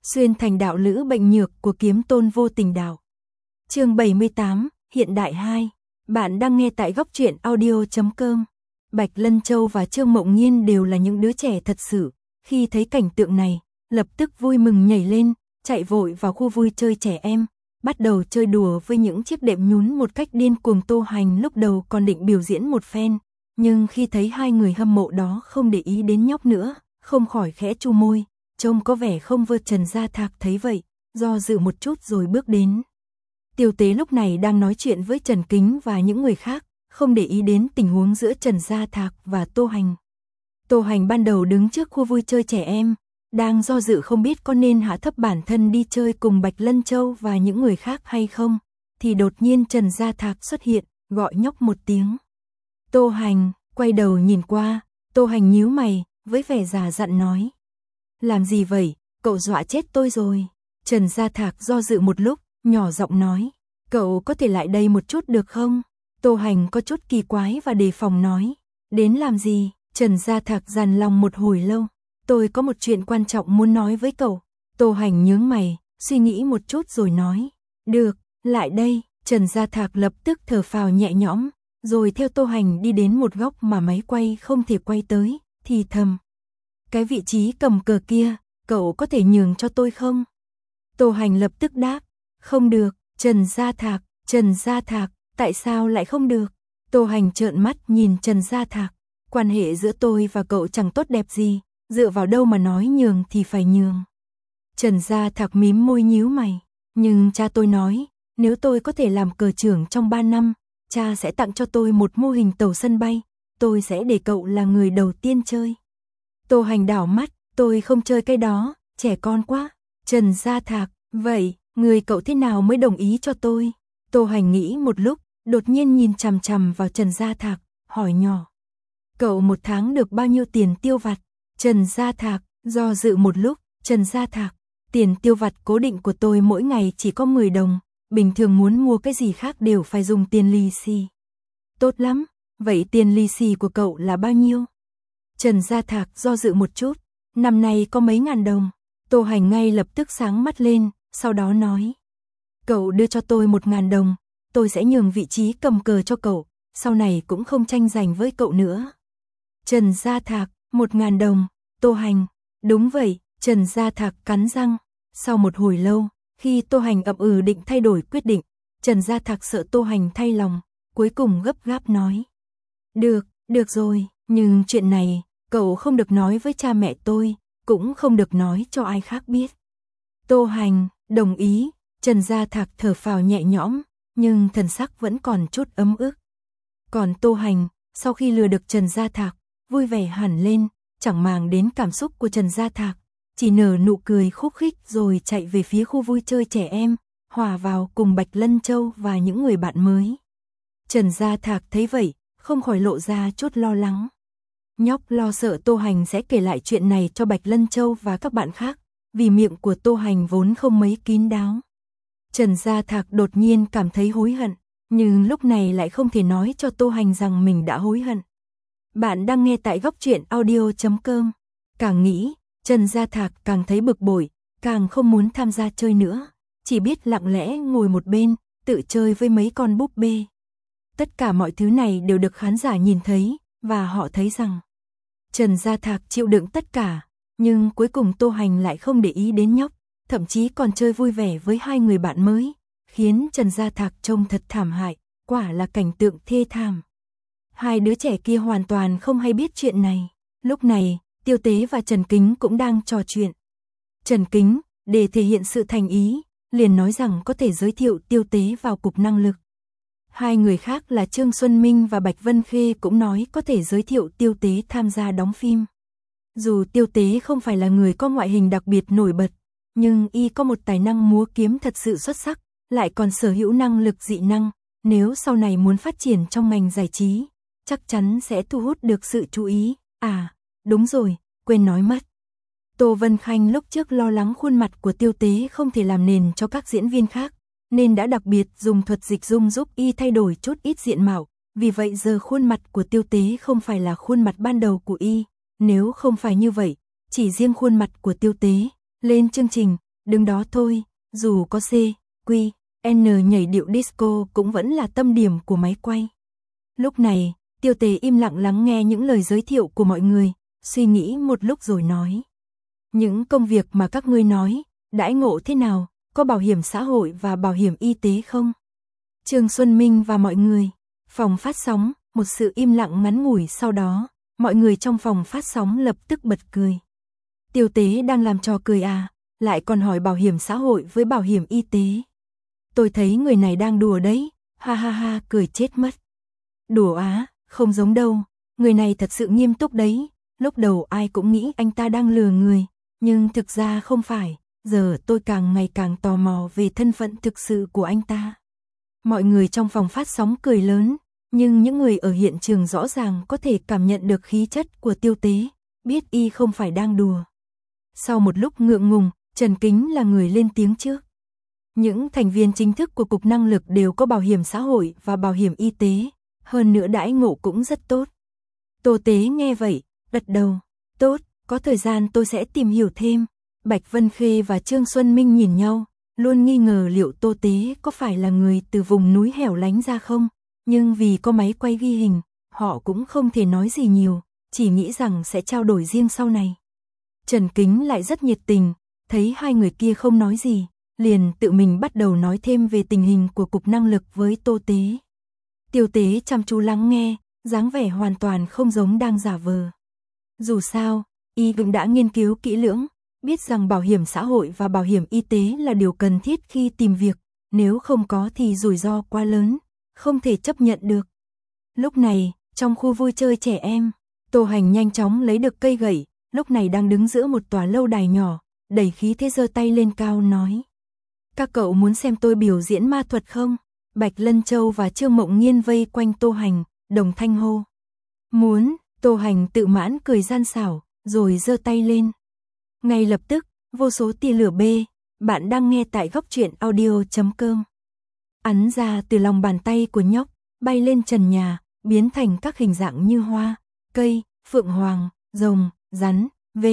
Xuyên thành đạo lữ bệnh nhược của kiếm tôn vô tình đạo. Chương 78, hiện đại 2. Bạn đang nghe tại góc truyện audio.com. Bạch Lân Châu và Trương Mộng Nhiên đều là những đứa trẻ thật sự. Khi thấy cảnh tượng này, lập tức vui mừng nhảy lên, chạy vội vào khu vui chơi trẻ em, bắt đầu chơi đùa với những chiếc đệm nhún một cách điên cuồng. Tô Hành lúc đầu còn định biểu diễn một phen, nhưng khi thấy hai người hâm mộ đó không để ý đến nhóc nữa, không khỏi khẽ chu môi, trông có vẻ không vượt. Trần Gia Thạc thấy vậy, do dự một chút rồi bước đến. Tiêu Tế lúc này đang nói chuyện với Trần Kính và những người khác, không để ý đến tình huống giữa Trần Gia Thạc và Tô Hành. Tô Hành ban đầu đứng trước khu vui chơi trẻ em, đang do dự không biết có nên hạ thấp bản thân đi chơi cùng Bạch Lân Châu và những người khác hay không, thì đột nhiên Trần Gia Thạc xuất hiện, gọi nhóc một tiếng. Tô Hành, quay đầu nhìn qua, Tô Hành nhíu mày, với vẻ già dặn nói. Làm gì vậy, cậu dọa chết tôi rồi. Trần Gia Thạc do dự một lúc, nhỏ giọng nói. Cậu có thể lại đây một chút được không? Tô Hành có chút kỳ quái và đề phòng nói. Đến làm gì? Trần Gia Thạc dằn lòng một hồi lâu. Tôi có một chuyện quan trọng muốn nói với cậu. Tô Hành nhướng mày, suy nghĩ một chút rồi nói. Được, lại đây. Trần Gia Thạc lập tức thở phào nhẹ nhõm, rồi theo Tô Hành đi đến một góc mà máy quay không thể quay tới, thì thầm. Cái vị trí cầm cờ kia, cậu có thể nhường cho tôi không? Tô Hành lập tức đáp. Không được. Trần Gia Thạc, tại sao lại không được? Tô Hành trợn mắt nhìn Trần Gia Thạc. Quan hệ giữa tôi và cậu chẳng tốt đẹp gì, dựa vào đâu mà nói nhường thì phải nhường. Trần Gia Thạc mím môi nhíu mày. Nhưng cha tôi nói, nếu tôi có thể làm cờ trưởng trong 3 năm, cha sẽ tặng cho tôi một mô hình tàu sân bay, tôi sẽ để cậu là người đầu tiên chơi. Tô Hành đảo mắt, tôi không chơi cái đó, trẻ con quá. Trần Gia Thạc, vậy, người cậu thế nào mới đồng ý cho tôi? Tô Hành nghĩ một lúc, đột nhiên nhìn chằm chằm vào Trần Gia Thạc, hỏi nhỏ. Cậu một tháng được bao nhiêu tiền tiêu vặt? Trần Gia Thạc, do dự một lúc, Trần Gia Thạc, tiền tiêu vặt cố định của tôi mỗi ngày chỉ có 10 đồng, bình thường muốn mua cái gì khác đều phải dùng tiền lì xì. Tốt lắm, vậy tiền lì xì của cậu là bao nhiêu? Trần Gia Thạc do dự một chút, năm nay có mấy ngàn đồng. Tô Hành ngay lập tức sáng mắt lên, sau đó nói. Cậu đưa cho tôi 1.000 đồng, tôi sẽ nhường vị trí cầm cờ cho cậu, sau này cũng không tranh giành với cậu nữa. Trần Gia Thạc, 1.000 đồng, Tô Hành, đúng vậy. Trần Gia Thạc cắn răng. Sau một hồi lâu, khi Tô Hành ậm ừ định thay đổi quyết định, Trần Gia Thạc sợ Tô Hành thay lòng, cuối cùng gấp gáp nói. Được rồi, nhưng chuyện này, cậu không được nói với cha mẹ tôi, cũng không được nói cho ai khác biết. Tô Hành, đồng ý. Trần Gia Thạc thở phào nhẹ nhõm, nhưng thần sắc vẫn còn chút ấm ức. Còn Tô Hành, sau khi lừa được Trần Gia Thạc, vui vẻ hẳn lên, chẳng màng đến cảm xúc của Trần Gia Thạc, chỉ nở nụ cười khúc khích rồi chạy về phía khu vui chơi trẻ em, hòa vào cùng Bạch Lân Châu và những người bạn mới. Trần Gia Thạc thấy vậy, không khỏi lộ ra chút lo lắng. Nhóc lo sợ Tô Hành sẽ kể lại chuyện này cho Bạch Lân Châu và các bạn khác, vì miệng của Tô Hành vốn không mấy kín đáo. Trần Gia Thạc đột nhiên cảm thấy hối hận, nhưng lúc này lại không thể nói cho Tô Hành rằng mình đã hối hận. Bạn đang nghe tại góc truyện audio.com. Càng nghĩ, Trần Gia Thạc càng thấy bực bội, càng không muốn tham gia chơi nữa, chỉ biết lặng lẽ ngồi một bên, tự chơi với mấy con búp bê. Tất cả mọi thứ này đều được khán giả nhìn thấy, và họ thấy rằng Trần Gia Thạc chịu đựng tất cả, nhưng cuối cùng Tô Hành lại không để ý đến nhóc, thậm chí còn chơi vui vẻ với hai người bạn mới, khiến Trần Gia Thạc trông thật thảm hại, quả là cảnh tượng thê thảm. Hai đứa trẻ kia hoàn toàn không hay biết chuyện này. Lúc này, Tiêu Tế và Trần Kính cũng đang trò chuyện. Trần Kính, để thể hiện sự thành ý, liền nói rằng có thể giới thiệu Tiêu Tế vào cục năng lực. Hai người khác là Trương Xuân Minh và Bạch Vân Khê cũng nói có thể giới thiệu Tiêu Tế tham gia đóng phim. Dù Tiêu Tế không phải là người có ngoại hình đặc biệt nổi bật, nhưng y có một tài năng múa kiếm thật sự xuất sắc, lại còn sở hữu năng lực dị năng, nếu sau này muốn phát triển trong ngành giải trí, chắc chắn sẽ thu hút được sự chú ý. À, đúng rồi, quên nói mất. Tô Vân Khanh lúc trước lo lắng khuôn mặt của Tiêu Tế không thể làm nền cho các diễn viên khác, nên đã đặc biệt dùng thuật dịch dung giúp y thay đổi chút ít diện mạo, vì vậy giờ khuôn mặt của Tiêu Tế không phải là khuôn mặt ban đầu của y, nếu không phải như vậy, chỉ riêng khuôn mặt của Tiêu Tế lên chương trình, đứng đó thôi, dù có C, Q, N nhảy điệu disco cũng vẫn là tâm điểm của máy quay. Lúc này, Tiêu Tế im lặng lắng nghe những lời giới thiệu của mọi người, suy nghĩ một lúc rồi nói. Những công việc mà các ngươi nói, đãi ngộ thế nào, có bảo hiểm xã hội và bảo hiểm y tế không? Trương Xuân Minh và mọi người, phòng phát sóng, một sự im lặng ngắn ngủi sau đó, mọi người trong phòng phát sóng lập tức bật cười. Tiêu Tế đang làm trò cười à, lại còn hỏi bảo hiểm xã hội với bảo hiểm y tế. Tôi thấy người này đang đùa đấy, ha ha ha, cười chết mất. Đùa á, không giống đâu, người này thật sự nghiêm túc đấy, lúc đầu ai cũng nghĩ anh ta đang lừa người, nhưng thực ra không phải, giờ tôi càng ngày càng tò mò về thân phận thực sự của anh ta. Mọi người trong phòng phát sóng cười lớn, nhưng những người ở hiện trường rõ ràng có thể cảm nhận được khí chất của Tiêu Tế, biết y không phải đang đùa. Sau một lúc ngượng ngùng, Trần Kính là người lên tiếng trước. Những thành viên chính thức của Cục Năng lực đều có bảo hiểm xã hội và bảo hiểm y tế, hơn nữa đãi ngộ cũng rất tốt. Tô Tế nghe vậy, gật đầu, tốt, có thời gian tôi sẽ tìm hiểu thêm. Bạch Vân Khê và Trương Xuân Minh nhìn nhau, luôn nghi ngờ liệu Tô Tế có phải là người từ vùng núi hẻo lánh ra không, nhưng vì có máy quay ghi hình, họ cũng không thể nói gì nhiều, chỉ nghĩ rằng sẽ trao đổi riêng sau này. Trần Kính lại rất nhiệt tình, thấy hai người kia không nói gì, liền tự mình bắt đầu nói thêm về tình hình của Cục Năng lực với Tô Tế. Tiêu Tế chăm chú lắng nghe, dáng vẻ hoàn toàn không giống đang giả vờ. Dù sao, y cũng đã nghiên cứu kỹ lưỡng, biết rằng bảo hiểm xã hội và bảo hiểm y tế là điều cần thiết khi tìm việc, nếu không có thì rủi ro quá lớn, không thể chấp nhận được. Lúc này, trong khu vui chơi trẻ em, Tô Hành nhanh chóng lấy được cây gậy, lúc này đang đứng giữa một tòa lâu đài nhỏ, đẩy khí thế giơ tay lên cao nói. Các cậu muốn xem tôi biểu diễn ma thuật không? Bạch Lân Châu và Trương Mộng Nghiên vây quanh Tô Hành, đồng thanh hô. Muốn, Tô Hành tự mãn cười gian xảo, rồi giơ tay lên. Ngay lập tức, vô số tia lửa B, bạn đang nghe tại góc truyện audio.com. Ắn ra từ lòng bàn tay của nhóc, bay lên trần nhà, biến thành các hình dạng như hoa, cây, phượng hoàng, rồng, rắn,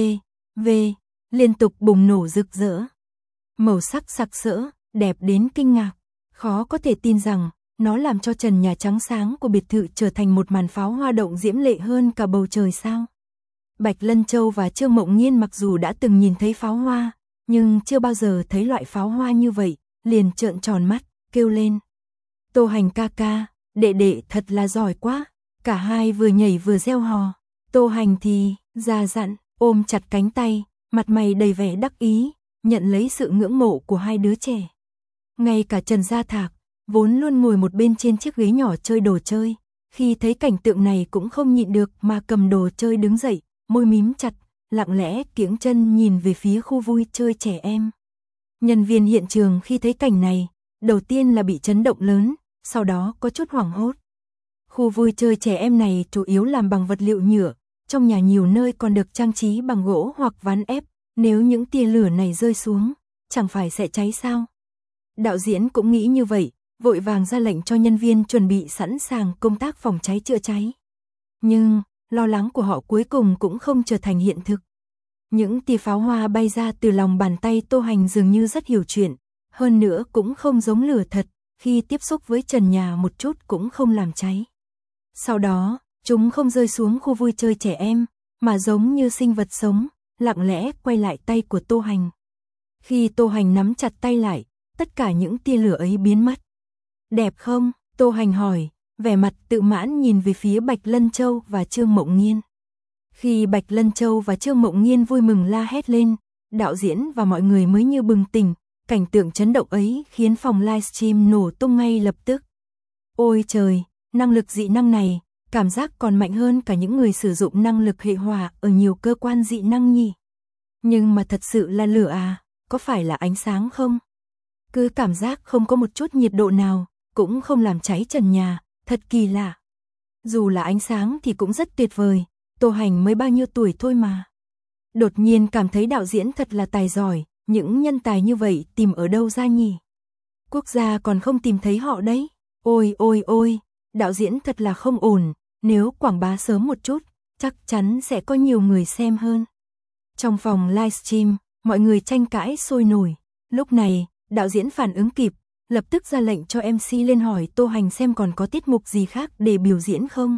v, liên tục bùng nổ rực rỡ. Màu sắc sặc sỡ, đẹp đến kinh ngạc, khó có thể tin rằng nó làm cho trần nhà trắng sáng của biệt thự trở thành một màn pháo hoa động diễm lệ hơn cả bầu trời sao. Bạch Lân Châu và Trương Mộng Nghiên mặc dù đã từng nhìn thấy pháo hoa, nhưng chưa bao giờ thấy loại pháo hoa như vậy, liền trợn tròn mắt, kêu lên. Tô Hành ca ca, đệ đệ thật là giỏi quá. Cả hai vừa nhảy vừa reo hò. Tô Hành thì, già dặn, ôm chặt cánh tay, mặt mày đầy vẻ đắc ý, nhận lấy sự ngưỡng mộ của hai đứa trẻ. Ngay cả Trần Gia Thạc, vốn luôn ngồi một bên trên chiếc ghế nhỏ chơi đồ chơi, khi thấy cảnh tượng này cũng không nhịn được mà cầm đồ chơi đứng dậy, môi mím chặt, lặng lẽ kiễng chân nhìn về phía khu vui chơi trẻ em. Nhân viên hiện trường khi thấy cảnh này, đầu tiên là bị chấn động lớn, sau đó có chút hoảng hốt. Khu vui chơi trẻ em này chủ yếu làm bằng vật liệu nhựa, trong nhà nhiều nơi còn được trang trí bằng gỗ hoặc ván ép, nếu những tia lửa này rơi xuống, chẳng phải sẽ cháy sao? Đạo diễn cũng nghĩ như vậy, vội vàng ra lệnh cho nhân viên chuẩn bị sẵn sàng công tác phòng cháy chữa cháy. Nhưng, lo lắng của họ cuối cùng cũng không trở thành hiện thực. Những tia pháo hoa bay ra từ lòng bàn tay Tô Hành dường như rất hiểu chuyện, hơn nữa cũng không giống lửa thật, khi tiếp xúc với trần nhà một chút cũng không làm cháy. Sau đó, chúng không rơi xuống khu vui chơi trẻ em, mà giống như sinh vật sống, lặng lẽ quay lại tay của Tô Hành. Khi Tô Hành nắm chặt tay lại, tất cả những tia lửa ấy biến mất. Đẹp không? Tô Hành hỏi, vẻ mặt tự mãn nhìn về phía Bạch Lân Châu và Trương Mộng Nghiên. Khi Bạch Lân Châu và Trương Mộng Nghiên vui mừng la hét lên, đạo diễn và mọi người mới như bừng tỉnh, cảnh tượng chấn động ấy khiến phòng livestream nổ tung ngay lập tức. Ôi trời, năng lực dị năng này, cảm giác còn mạnh hơn cả những người sử dụng năng lực hệ hỏa ở nhiều cơ quan dị năng nhỉ. Nhưng mà thật sự là lửa à, có phải là ánh sáng không? Cứ cảm giác không có một chút nhiệt độ nào, cũng không làm cháy trần nhà, thật kỳ lạ. Dù là ánh sáng thì cũng rất tuyệt vời, Tô Hành mới bao nhiêu tuổi thôi mà. Đột nhiên cảm thấy đạo diễn thật là tài giỏi, những nhân tài như vậy tìm ở đâu ra nhỉ? Quốc gia còn không tìm thấy họ đấy. Ôi ôi ôi, đạo diễn thật là không ổn, nếu quảng bá sớm một chút, chắc chắn sẽ có nhiều người xem hơn. Trong phòng livestream, mọi người tranh cãi sôi nổi. Lúc này, đạo diễn phản ứng kịp, lập tức ra lệnh cho MC lên hỏi Tô Hành xem còn có tiết mục gì khác để biểu diễn không.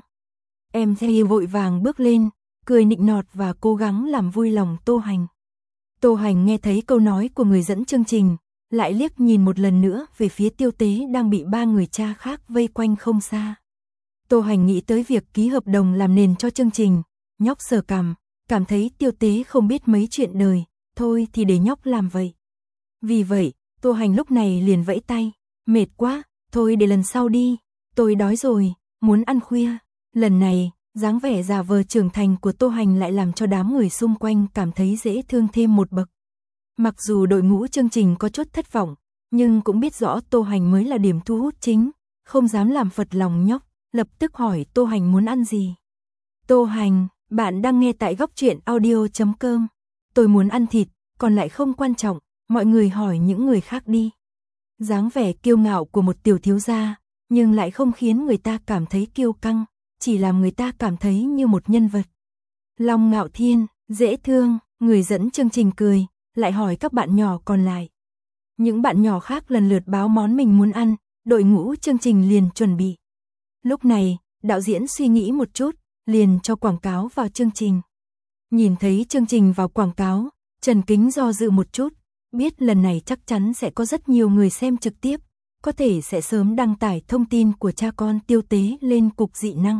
MC vội vàng bước lên, cười nịnh nọt và cố gắng làm vui lòng Tô Hành. Tô Hành nghe thấy câu nói của người dẫn chương trình, lại liếc nhìn một lần nữa về phía Tiêu Tế đang bị 3 người cha khác vây quanh không xa. Tô Hành nghĩ tới việc ký hợp đồng làm nền cho chương trình, nhóc sờ cằm, cảm thấy Tiêu Tế không biết mấy chuyện đời, thôi thì để nhóc làm vậy. Vì vậy, Tô Hành lúc này liền vẫy tay, mệt quá, thôi để lần sau đi, tôi đói rồi, muốn ăn khuya. Lần này, dáng vẻ già vờ trưởng thành của Tô Hành lại làm cho đám người xung quanh cảm thấy dễ thương thêm một bậc. Mặc dù đội ngũ chương trình có chút thất vọng, nhưng cũng biết rõ Tô Hành mới là điểm thu hút chính, không dám làm phật lòng nhóc, lập tức hỏi Tô Hành muốn ăn gì. Tô Hành, bạn đang nghe tại góc truyện audio.com. Tôi muốn ăn thịt, còn lại không quan trọng, mọi người hỏi những người khác đi. Dáng vẻ kiêu ngạo của một tiểu thiếu gia, nhưng lại không khiến người ta cảm thấy kiêu căng, chỉ làm người ta cảm thấy như một nhân vật. Long Ngạo Thiên, dễ thương, người dẫn chương trình cười, lại hỏi các bạn nhỏ còn lại. Những bạn nhỏ khác lần lượt báo món mình muốn ăn, đội ngũ chương trình liền chuẩn bị. Lúc này, đạo diễn suy nghĩ một chút, liền cho quảng cáo vào chương trình. Nhìn thấy chương trình vào quảng cáo, Trần Kính do dự một chút, biết lần này chắc chắn sẽ có rất nhiều người xem trực tiếp, có thể sẽ sớm đăng tải thông tin của cha con Tiêu Tế lên cục dị năng.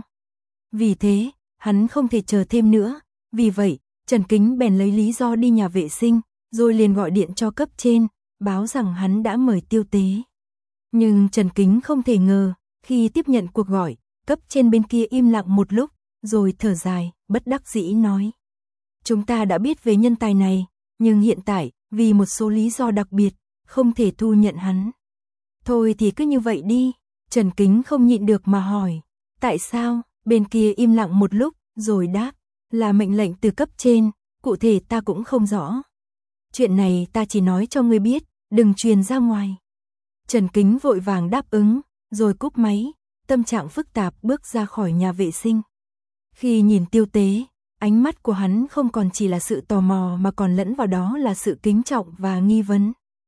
Vì thế, hắn không thể chờ thêm nữa, vì vậy, Trần Kính bèn lấy lý do đi nhà vệ sinh, rồi liền gọi điện cho cấp trên, báo rằng hắn đã mời Tiêu Tế. Nhưng Trần Kính không thể ngờ, khi tiếp nhận cuộc gọi, cấp trên bên kia im lặng một lúc, rồi thở dài, bất đắc dĩ nói. Chúng ta đã biết về nhân tài này, nhưng hiện tại, vì một số lý do đặc biệt, không thể thu nhận hắn. Thôi thì cứ như vậy đi, Trần Kính không nhịn được mà hỏi. Tại sao? Bên kia im lặng một lúc, rồi đáp, là mệnh lệnh từ cấp trên, cụ thể ta cũng không rõ. Chuyện này ta chỉ nói cho ngươi biết, đừng truyền ra ngoài. Trần Kính vội vàng đáp ứng, rồi cúp máy, tâm trạng phức tạp bước ra khỏi nhà vệ sinh. Khi nhìn Tiêu Tế, ánh mắt của hắn không còn chỉ là sự tò mò mà còn lẫn vào đó là sự kính trọng và nghi vấn.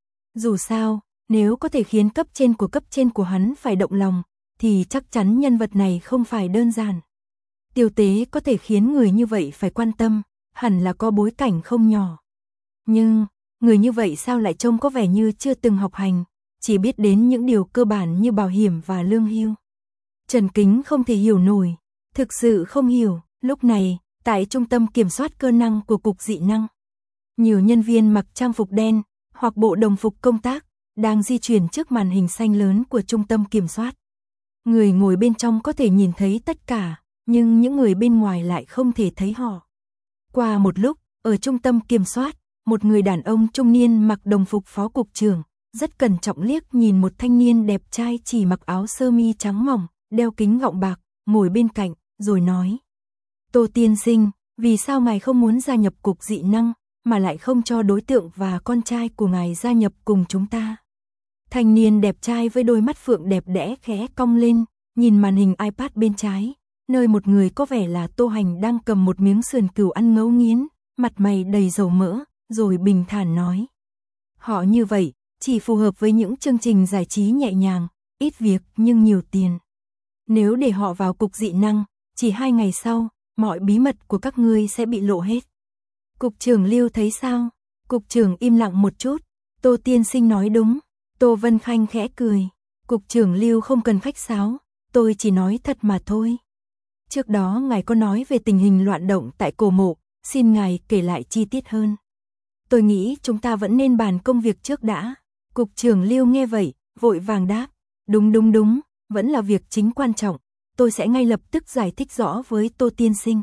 Dù sao, nếu có thể khiến cấp trên của hắn phải động lòng, thì chắc chắn nhân vật này không phải đơn giản. Tiêu Tế có thể khiến người như vậy phải quan tâm, hẳn là có bối cảnh không nhỏ. Nhưng, người như vậy sao lại trông có vẻ như chưa từng học hành, chỉ biết đến những điều cơ bản như bảo hiểm và lương hưu. Trần Kính không thể hiểu nổi, thực sự không hiểu. Lúc này, tại trung tâm kiểm soát cơ năng của cục dị năng, nhiều nhân viên mặc trang phục đen hoặc bộ đồng phục công tác đang di chuyển trước màn hình xanh lớn của trung tâm kiểm soát. Người ngồi bên trong có thể nhìn thấy tất cả, nhưng những người bên ngoài lại không thể thấy họ. Qua một lúc, ở trung tâm kiểm soát, một người đàn ông trung niên mặc đồng phục phó cục trưởng, rất cẩn trọng liếc nhìn một thanh niên đẹp trai chỉ mặc áo sơ mi trắng mỏng, đeo kính gọng bạc, ngồi bên cạnh, rồi nói. Tô tiên sinh, vì sao ngài không muốn gia nhập cục dị năng, mà lại không cho đối tượng và con trai của ngài gia nhập cùng chúng ta? Thanh niên đẹp trai với đôi mắt phượng đẹp đẽ khẽ cong lên, nhìn màn hình iPad bên trái, nơi một người có vẻ là Tô Hành đang cầm một miếng sườn cừu ăn ngấu nghiến, mặt mày đầy dầu mỡ, rồi bình thản nói. Họ như vậy, chỉ phù hợp với những chương trình giải trí nhẹ nhàng, ít việc nhưng nhiều tiền. Nếu để họ vào cục dị năng, chỉ 2 ngày sau, mọi bí mật của các ngươi sẽ bị lộ hết. Cục trưởng Lưu thấy sao? Cục trưởng im lặng một chút, Tô tiên sinh nói đúng. Tô Vân Khanh khẽ cười. Cục trưởng Lưu không cần khách sáo, tôi chỉ nói thật mà thôi. Trước đó ngài có nói về tình hình loạn động tại cổ mộ, xin ngài kể lại chi tiết hơn. Tôi nghĩ chúng ta vẫn nên bàn công việc trước đã. Cục trưởng Lưu nghe vậy, vội vàng đáp. Đúng, vẫn là việc chính quan trọng. Tôi sẽ ngay lập tức giải thích rõ với Tô tiên sinh.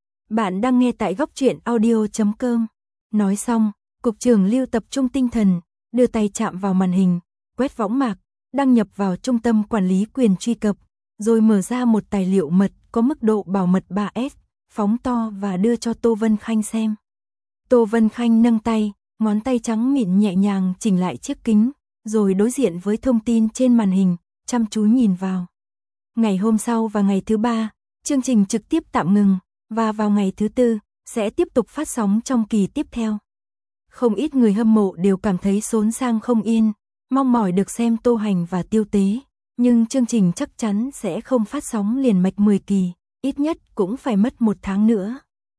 Bạn đang nghe tại góc truyện audio.com. Nói xong, Cục trưởng Lưu tập trung tinh thần, đưa tay chạm vào màn hình, quét võng mạc, đăng nhập vào trung tâm quản lý quyền truy cập, rồi mở ra một tài liệu mật có mức độ bảo mật 3S, phóng to và đưa cho Tô Vân Khanh xem. Tô Vân Khanh nâng tay, ngón tay trắng mịn nhẹ nhàng chỉnh lại chiếc kính, rồi đối diện với thông tin trên màn hình, chăm chú nhìn vào. Ngày hôm sau và ngày thứ 3, chương trình trực tiếp tạm ngừng, và vào ngày thứ 4, sẽ tiếp tục phát sóng trong kỳ tiếp theo. Không ít người hâm mộ đều cảm thấy xốn sang không yên, mong mỏi được xem Tô Hành và Tiêu Tế, nhưng chương trình chắc chắn sẽ không phát sóng liền mạch 10 kỳ, ít nhất cũng phải mất 1 tháng nữa.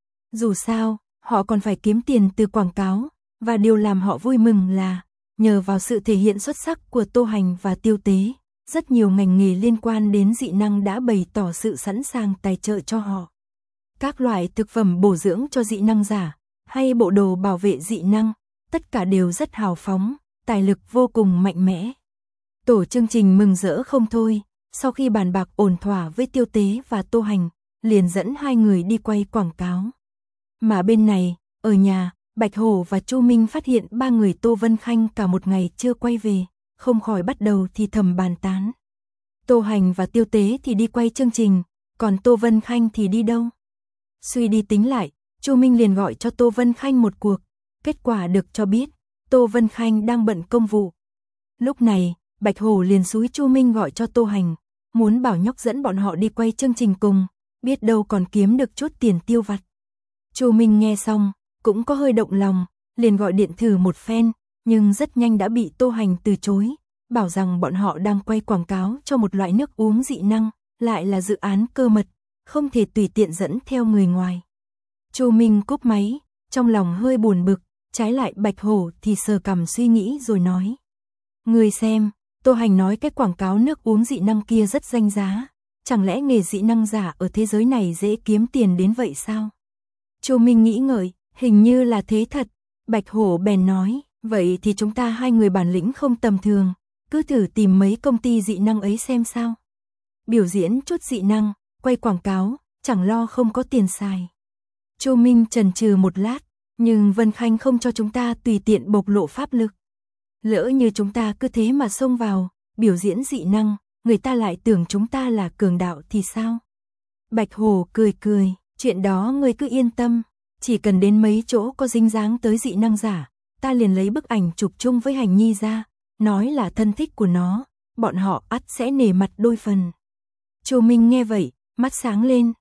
Dù sao, họ còn phải kiếm tiền từ quảng cáo, và điều làm họ vui mừng là, nhờ vào sự thể hiện xuất sắc của Tô Hành và Tiêu Tế, rất nhiều ngành nghề liên quan đến dị năng đã bày tỏ sự sẵn sàng tài trợ cho họ. Các loại thực phẩm bổ dưỡng cho dị năng giả, hay bộ đồ bảo vệ dị năng, tất cả đều rất hào phóng, tài lực vô cùng mạnh mẽ. Tổ chương trình mừng rỡ không thôi, sau khi bàn bạc ổn thỏa với Tiêu Tế và Tô Hành, liền dẫn hai người đi quay quảng cáo. Mà bên này, ở nhà, Bạch Hổ và Chu Minh phát hiện ba người Tô Vân Khanh cả một ngày chưa quay về, không khỏi bắt đầu thì thầm bàn tán. Tô Hành và Tiêu Tế thì đi quay chương trình, còn Tô Vân Khanh thì đi đâu? Suy đi tính lại, Chu Minh liền gọi cho Tô Vân Khanh một cuộc, kết quả được cho biết, Tô Vân Khanh đang bận công vụ. Lúc này, Bạch Hổ liền xúi Chu Minh gọi cho Tô Hành, muốn bảo nhóc dẫn bọn họ đi quay chương trình cùng, biết đâu còn kiếm được chút tiền tiêu vặt. Chu Minh nghe xong, cũng có hơi động lòng, liền gọi điện thử một phen, nhưng rất nhanh đã bị Tô Hành từ chối, bảo rằng bọn họ đang quay quảng cáo cho một loại nước uống dị năng, lại là dự án cơ mật, không thể tùy tiện dẫn theo người ngoài. Chu Minh cúp máy, trong lòng hơi buồn bực, trái lại Bạch Hổ thì sờ cằm suy nghĩ rồi nói. Người xem, Tô Hành nói cái quảng cáo nước uống dị năng kia rất danh giá, chẳng lẽ nghề dị năng giả ở thế giới này dễ kiếm tiền đến vậy sao? Chu Minh nghĩ ngợi, hình như là thế thật. Bạch Hổ bèn nói, vậy thì chúng ta hai người bản lĩnh không tầm thường, cứ thử tìm mấy công ty dị năng ấy xem sao. Biểu diễn chút dị năng, quay quảng cáo, chẳng lo không có tiền xài. Chu Minh chần chừ một lát, nhưng Vân Khanh không cho chúng ta tùy tiện bộc lộ pháp lực. Lỡ như chúng ta cứ thế mà xông vào, biểu diễn dị năng, người ta lại tưởng chúng ta là cường đạo thì sao? Bạch Hổ cười cười, chuyện đó ngươi cứ yên tâm, chỉ cần đến mấy chỗ có dính dáng tới dị năng giả, ta liền lấy bức ảnh chụp chung với Hành Nhi ra, nói là thân thích của nó, bọn họ ắt sẽ nể mặt đôi phần. Chu Minh nghe vậy, mắt sáng lên,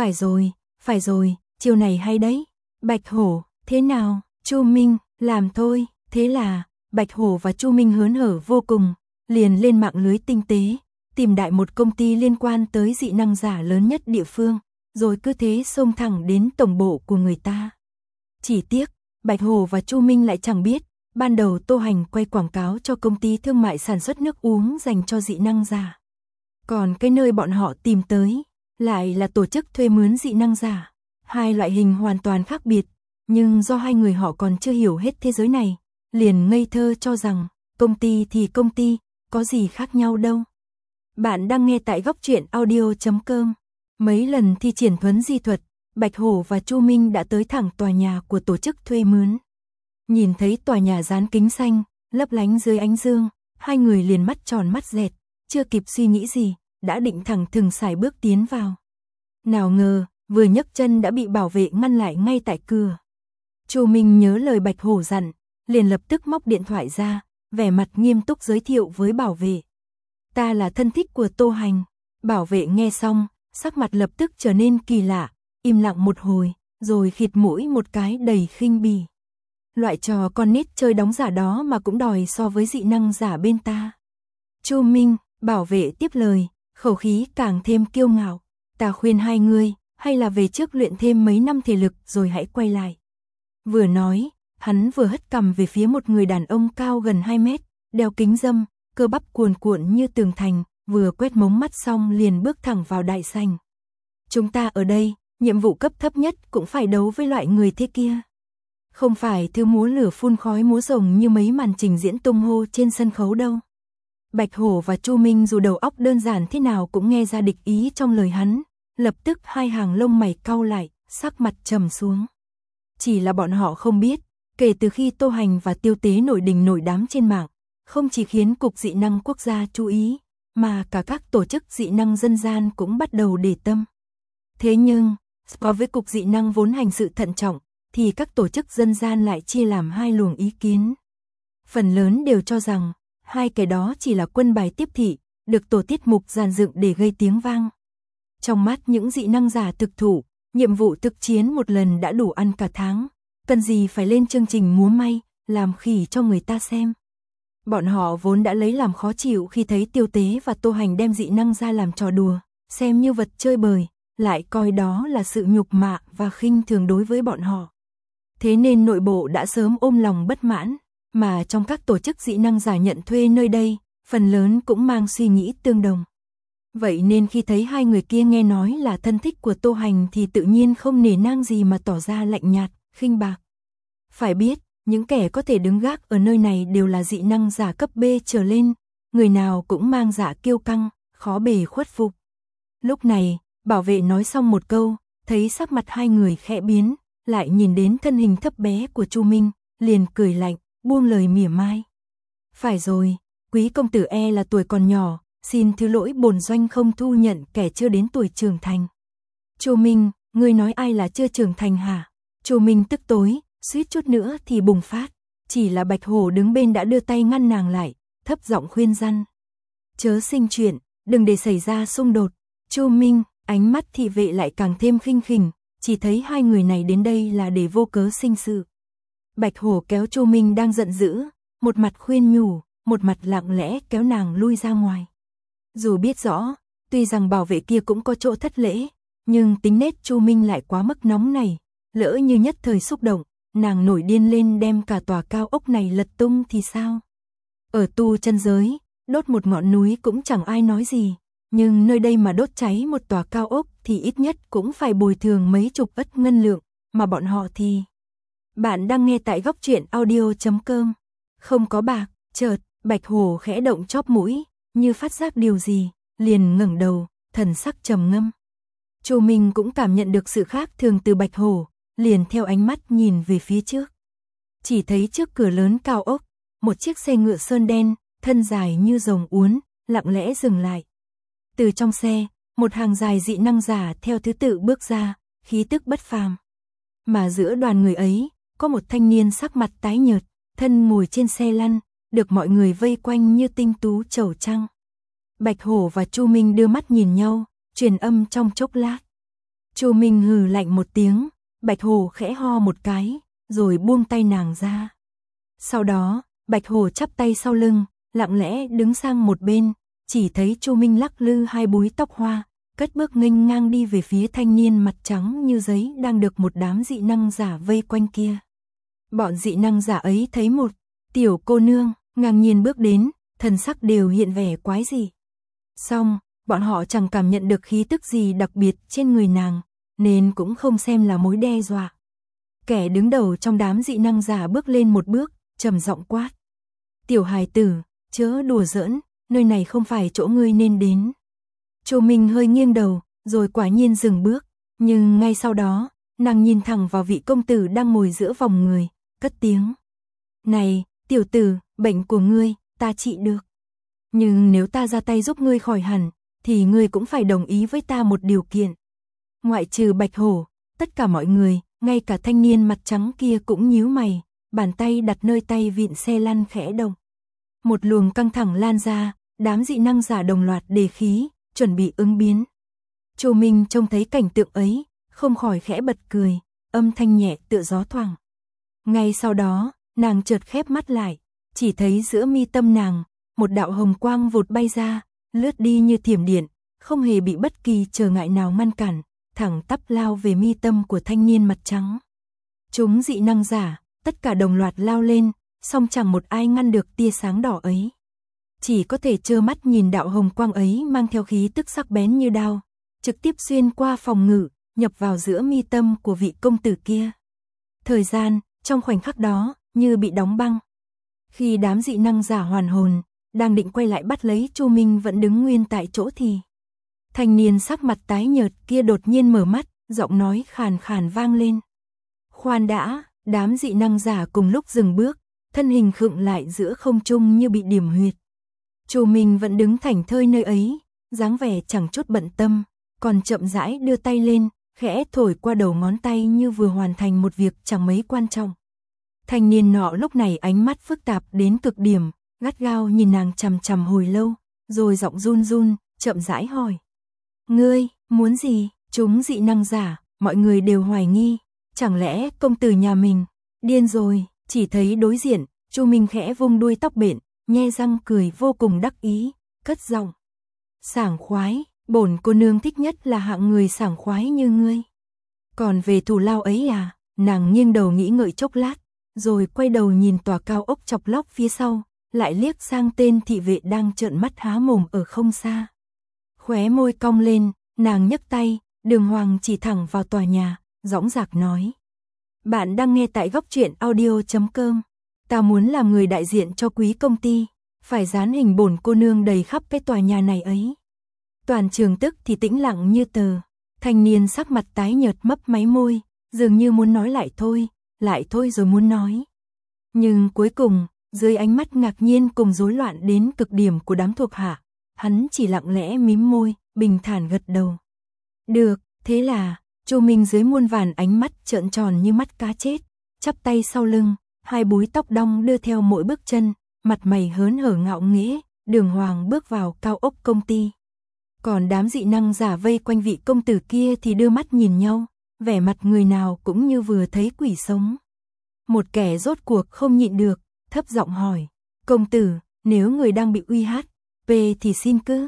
phải rồi, chiều này hay đấy. Bạch Hổ, thế nào? Chu Minh, làm thôi. Thế là, Bạch Hổ và Chu Minh hớn hở vô cùng, liền lên mạng lưới tinh tế, tìm đại một công ty liên quan tới dị năng giả lớn nhất địa phương, rồi cứ thế xông thẳng đến tổng bộ của người ta. Chỉ tiếc, Bạch Hổ và Chu Minh lại chẳng biết, ban đầu Tô Hành quay quảng cáo cho công ty thương mại sản xuất nước uống dành cho dị năng giả. Còn cái nơi bọn họ tìm tới, lại là tổ chức thuê mướn dị năng giả. Hai loại hình hoàn toàn khác biệt, nhưng do hai người họ còn chưa hiểu hết thế giới này, liền ngây thơ cho rằng, công ty thì công ty, có gì khác nhau đâu. Bạn đang nghe tại Góc Truyện Audio.com. Mấy lần thi triển thuấn di thuật, Bạch Hổ và Chu Minh đã tới thẳng tòa nhà của tổ chức thuê mướn. Nhìn thấy tòa nhà dán kính xanh, lấp lánh dưới ánh dương, hai người liền mắt tròn mắt dẹt, chưa kịp suy nghĩ gì, đã định thẳng thừng sải bước tiến vào. Nào ngờ, vừa nhấc chân đã bị bảo vệ ngăn lại ngay tại cửa. Chu Minh nhớ lời Bạch Hổ dặn, liền lập tức móc điện thoại ra, vẻ mặt nghiêm túc giới thiệu với bảo vệ. Ta là thân thích của Tô Hành. Bảo vệ nghe xong, sắc mặt lập tức trở nên kỳ lạ, im lặng một hồi, rồi khịt mũi một cái đầy khinh bỉ. Loại trò con nít chơi đóng giả đó mà cũng đòi so với dị năng giả bên ta. Chu Minh, bảo vệ tiếp lời, khẩu khí càng thêm kiêu ngạo. Ta khuyên hai người, hay là về trước luyện thêm mấy năm thể lực rồi hãy quay lại. Vừa nói, hắn vừa hất cằm về phía một người đàn ông cao gần 2 mét, đeo kính râm, cơ bắp cuồn cuộn như tường thành, vừa quét mống mắt xong liền bước thẳng vào đại sảnh. Chúng ta ở đây, nhiệm vụ cấp thấp nhất cũng phải đấu với loại người thế kia. Không phải thứ múa lửa phun khói múa rồng như mấy màn trình diễn tung hô trên sân khấu đâu. Bạch Hổ và Chu Minh dù đầu óc đơn giản thế nào cũng nghe ra địch ý trong lời hắn, lập tức hai hàng lông mày cau lại, sắc mặt trầm xuống. Chỉ là bọn họ không biết, kể từ khi Tô Hành và Tiêu Tế nổi đình nổi đám trên mạng, không chỉ khiến Cục Dị năng Quốc gia chú ý, mà cả các tổ chức dị năng dân gian cũng bắt đầu để tâm. Thế nhưng, so với Cục Dị năng vốn hành sự thận trọng, thì các tổ chức dân gian lại chia làm hai luồng ý kiến. Phần lớn đều cho rằng, hai cái đó chỉ là quân bài tiếp thị, được tổ tiết mục dàn dựng để gây tiếng vang. Trong mắt những dị năng giả thực thụ, nhiệm vụ thực chiến một lần đã đủ ăn cả tháng, cần gì phải lên chương trình múa may, làm khỉ cho người ta xem. Bọn họ vốn đã lấy làm khó chịu khi thấy Tiêu Tế và Tô Hành đem dị năng ra làm trò đùa, xem như vật chơi bời, lại coi đó là sự nhục mạ và khinh thường đối với bọn họ. Thế nên nội bộ đã sớm ôm lòng bất mãn, mà trong các tổ chức dị năng giả nhận thuê nơi đây, phần lớn cũng mang suy nghĩ tương đồng. Vậy nên khi thấy hai người kia nghe nói là thân thích của Tô Hành thì tự nhiên không nể nang gì mà tỏ ra lạnh nhạt, khinh bạc. Phải biết, những kẻ có thể đứng gác ở nơi này đều là dị năng giả cấp B trở lên, người nào cũng mang dạ kiêu căng, khó bề khuất phục. Lúc này, bảo vệ nói xong một câu, thấy sắc mặt hai người khẽ biến, lại nhìn đến thân hình thấp bé của Chu Minh, liền cười lạnh, buông lời mỉa mai. Phải rồi, quý công tử là tuổi còn nhỏ, xin thứ lỗi bổn doanh không thu nhận kẻ chưa đến tuổi trưởng thành. Chu Minh, ngươi nói ai là chưa trưởng thành hả? Chu Minh tức tối, suýt chút nữa thì bùng phát, chỉ là Bạch Hổ đứng bên đã đưa tay ngăn nàng lại, thấp giọng khuyên răn. Chớ sinh chuyện, đừng để xảy ra xung đột. Chu Minh, ánh mắt thị vệ lại càng thêm khinh khỉnh, chỉ thấy hai người này đến đây là để vô cớ sinh sự. Bạch Hổ kéo Chu Minh đang giận dữ, một mặt khuyên nhủ, một mặt lặng lẽ kéo nàng lui ra ngoài. Dù biết rõ, tuy rằng bảo vệ kia cũng có chỗ thất lễ, nhưng tính nết Chu Minh lại quá mức nóng này, lỡ như nhất thời xúc động, nàng nổi điên lên đem cả tòa cao ốc này lật tung thì sao? Ở tu chân giới, đốt một ngọn núi cũng chẳng ai nói gì, nhưng nơi đây mà đốt cháy một tòa cao ốc thì ít nhất cũng phải bồi thường mấy chục ức ngân lượng, mà bọn họ thì... Bạn đang nghe tại góc truyện audio.com. Không có bạc, chợt, Bạch Hổ khẽ động chóp mũi, như phát giác điều gì, liền ngẩng đầu, thần sắc trầm ngâm. Chu Minh cũng cảm nhận được sự khác thường từ Bạch Hổ, liền theo ánh mắt nhìn về phía trước. Chỉ thấy trước cửa lớn cao ốc, một chiếc xe ngựa sơn đen, thân dài như rồng uốn, lặng lẽ dừng lại. Từ trong xe, một hàng dài dị năng giả theo thứ tự bước ra, khí tức bất phàm. Mà giữa đoàn người ấy, có một thanh niên sắc mặt tái nhợt, thân ngồi trên xe lăn, được mọi người vây quanh như tinh tú chầu trăng. Bạch Hổ và Chu Minh đưa mắt nhìn nhau, truyền âm trong chốc lát. Chu Minh hừ lạnh một tiếng, Bạch Hổ khẽ ho một cái, rồi buông tay nàng ra. Sau đó, Bạch Hổ chắp tay sau lưng, lặng lẽ đứng sang một bên, chỉ thấy Chu Minh lắc lư hai búi tóc hoa, cất bước nghênh ngang đi về phía thanh niên mặt trắng như giấy đang được một đám dị năng giả vây quanh kia. Bọn dị năng giả ấy thấy một tiểu cô nương ngang nhiên bước đến, thần sắc đều hiện vẻ quái dị. Song, bọn họ chẳng cảm nhận được khí tức gì đặc biệt trên người nàng, nên cũng không xem là mối đe dọa. Kẻ đứng đầu trong đám dị năng giả bước lên một bước, trầm giọng quát. Tiểu hài tử, chớ đùa giỡn, nơi này không phải chỗ ngươi nên đến. Chu Minh hơi nghiêng đầu, rồi quả nhiên dừng bước, nhưng ngay sau đó, nàng nhìn thẳng vào vị công tử đang ngồi giữa vòng người, cất tiếng. Này, tiểu tử, bệnh của ngươi, ta trị được. Nhưng nếu ta ra tay giúp ngươi khỏi hẳn, thì ngươi cũng phải đồng ý với ta một điều kiện. Ngoại trừ Bạch Hổ, tất cả mọi người, ngay cả thanh niên mặt trắng kia cũng nhíu mày, bàn tay đặt nơi tay vịn xe lăn khẽ động. Một luồng căng thẳng lan ra, đám dị năng giả đồng loạt đề khí, chuẩn bị ứng biến. Chu Minh trông thấy cảnh tượng ấy, không khỏi khẽ bật cười, âm thanh nhẹ tựa gió thoảng. Ngay sau đó, nàng chợt khép mắt lại, chỉ thấy giữa mi tâm nàng, một đạo hồng quang vụt bay ra, lướt đi như thiểm điện, không hề bị bất kỳ trở ngại nào ngăn cản, thẳng tắp lao về mi tâm của thanh niên mặt trắng. Chúng dị năng giả, tất cả đồng loạt lao lên, song chẳng một ai ngăn được tia sáng đỏ ấy. Chỉ có thể trơ mắt nhìn đạo hồng quang ấy mang theo khí tức sắc bén như đao, trực tiếp xuyên qua phòng ngự, nhập vào giữa mi tâm của vị công tử kia. Thời gian, trong khoảnh khắc đó, như bị đóng băng. Khi đám dị năng giả hoàn hồn, đang định quay lại bắt lấy Chu Minh vẫn đứng nguyên tại chỗ thì thanh niên sắc mặt tái nhợt kia đột nhiên mở mắt, giọng nói khàn khàn vang lên. Khoan đã, đám dị năng giả cùng lúc dừng bước, thân hình khựng lại giữa không trung như bị điểm huyệt. Chu Minh vẫn đứng thảnh thơi nơi ấy, dáng vẻ chẳng chút bận tâm, còn chậm rãi đưa tay lên, khẽ thổi qua đầu ngón tay như vừa hoàn thành một việc chẳng mấy quan trọng. Thanh niên nọ lúc này ánh mắt phức tạp đến cực điểm, gắt gao nhìn nàng chằm chằm hồi lâu, rồi giọng run run, chậm rãi hỏi. Ngươi, muốn gì? Chúng dị năng giả, mọi người đều hoài nghi, chẳng lẽ công tử nhà mình Điên rồi, chỉ thấy đối diện, Chu Minh khẽ vung đuôi tóc bện, nhe răng cười vô cùng đắc ý, cất giọng. Sảng khoái, bổn cô nương thích nhất là hạng người sảng khoái như ngươi. Còn về thù lao ấy à, nàng nghiêng đầu nghĩ ngợi chốc lát, rồi quay đầu nhìn tòa cao ốc chọc lóc phía sau, lại liếc sang tên thị vệ đang trợn mắt há mồm ở không xa. Khóe môi cong lên, nàng nhấc tay, đường hoàng chỉ thẳng vào tòa nhà, dõng dạc nói. Bạn đang nghe tại góc truyện audio.com. Ta muốn làm người đại diện cho quý công ty, phải dán hình bổn cô nương đầy khắp cái tòa nhà này ấy. Toàn trường tức thì tĩnh lặng như tờ, thanh niên sắc mặt tái nhợt mấp máy môi, dường như muốn nói lại thôi rồi muốn nói. Nhưng cuối cùng, dưới ánh mắt ngạc nhiên cùng rối loạn đến cực điểm của đám thuộc hạ, hắn chỉ lặng lẽ mím môi, bình thản gật đầu. Được, thế là, Chu Minh dưới muôn vàn ánh mắt trợn tròn như mắt cá chết, chắp tay sau lưng, hai búi tóc đong đưa theo mỗi bước chân, mặt mày hớn hở ngạo nghễ, đường hoàng bước vào cao ốc công ty. Còn đám dị năng giả vây quanh vị công tử kia thì đưa mắt nhìn nhau, vẻ mặt người nào cũng như vừa thấy quỷ sống. Một kẻ rốt cuộc không nhịn được, thấp giọng hỏi, công tử, nếu người đang bị uy hiếp thì xin cứ.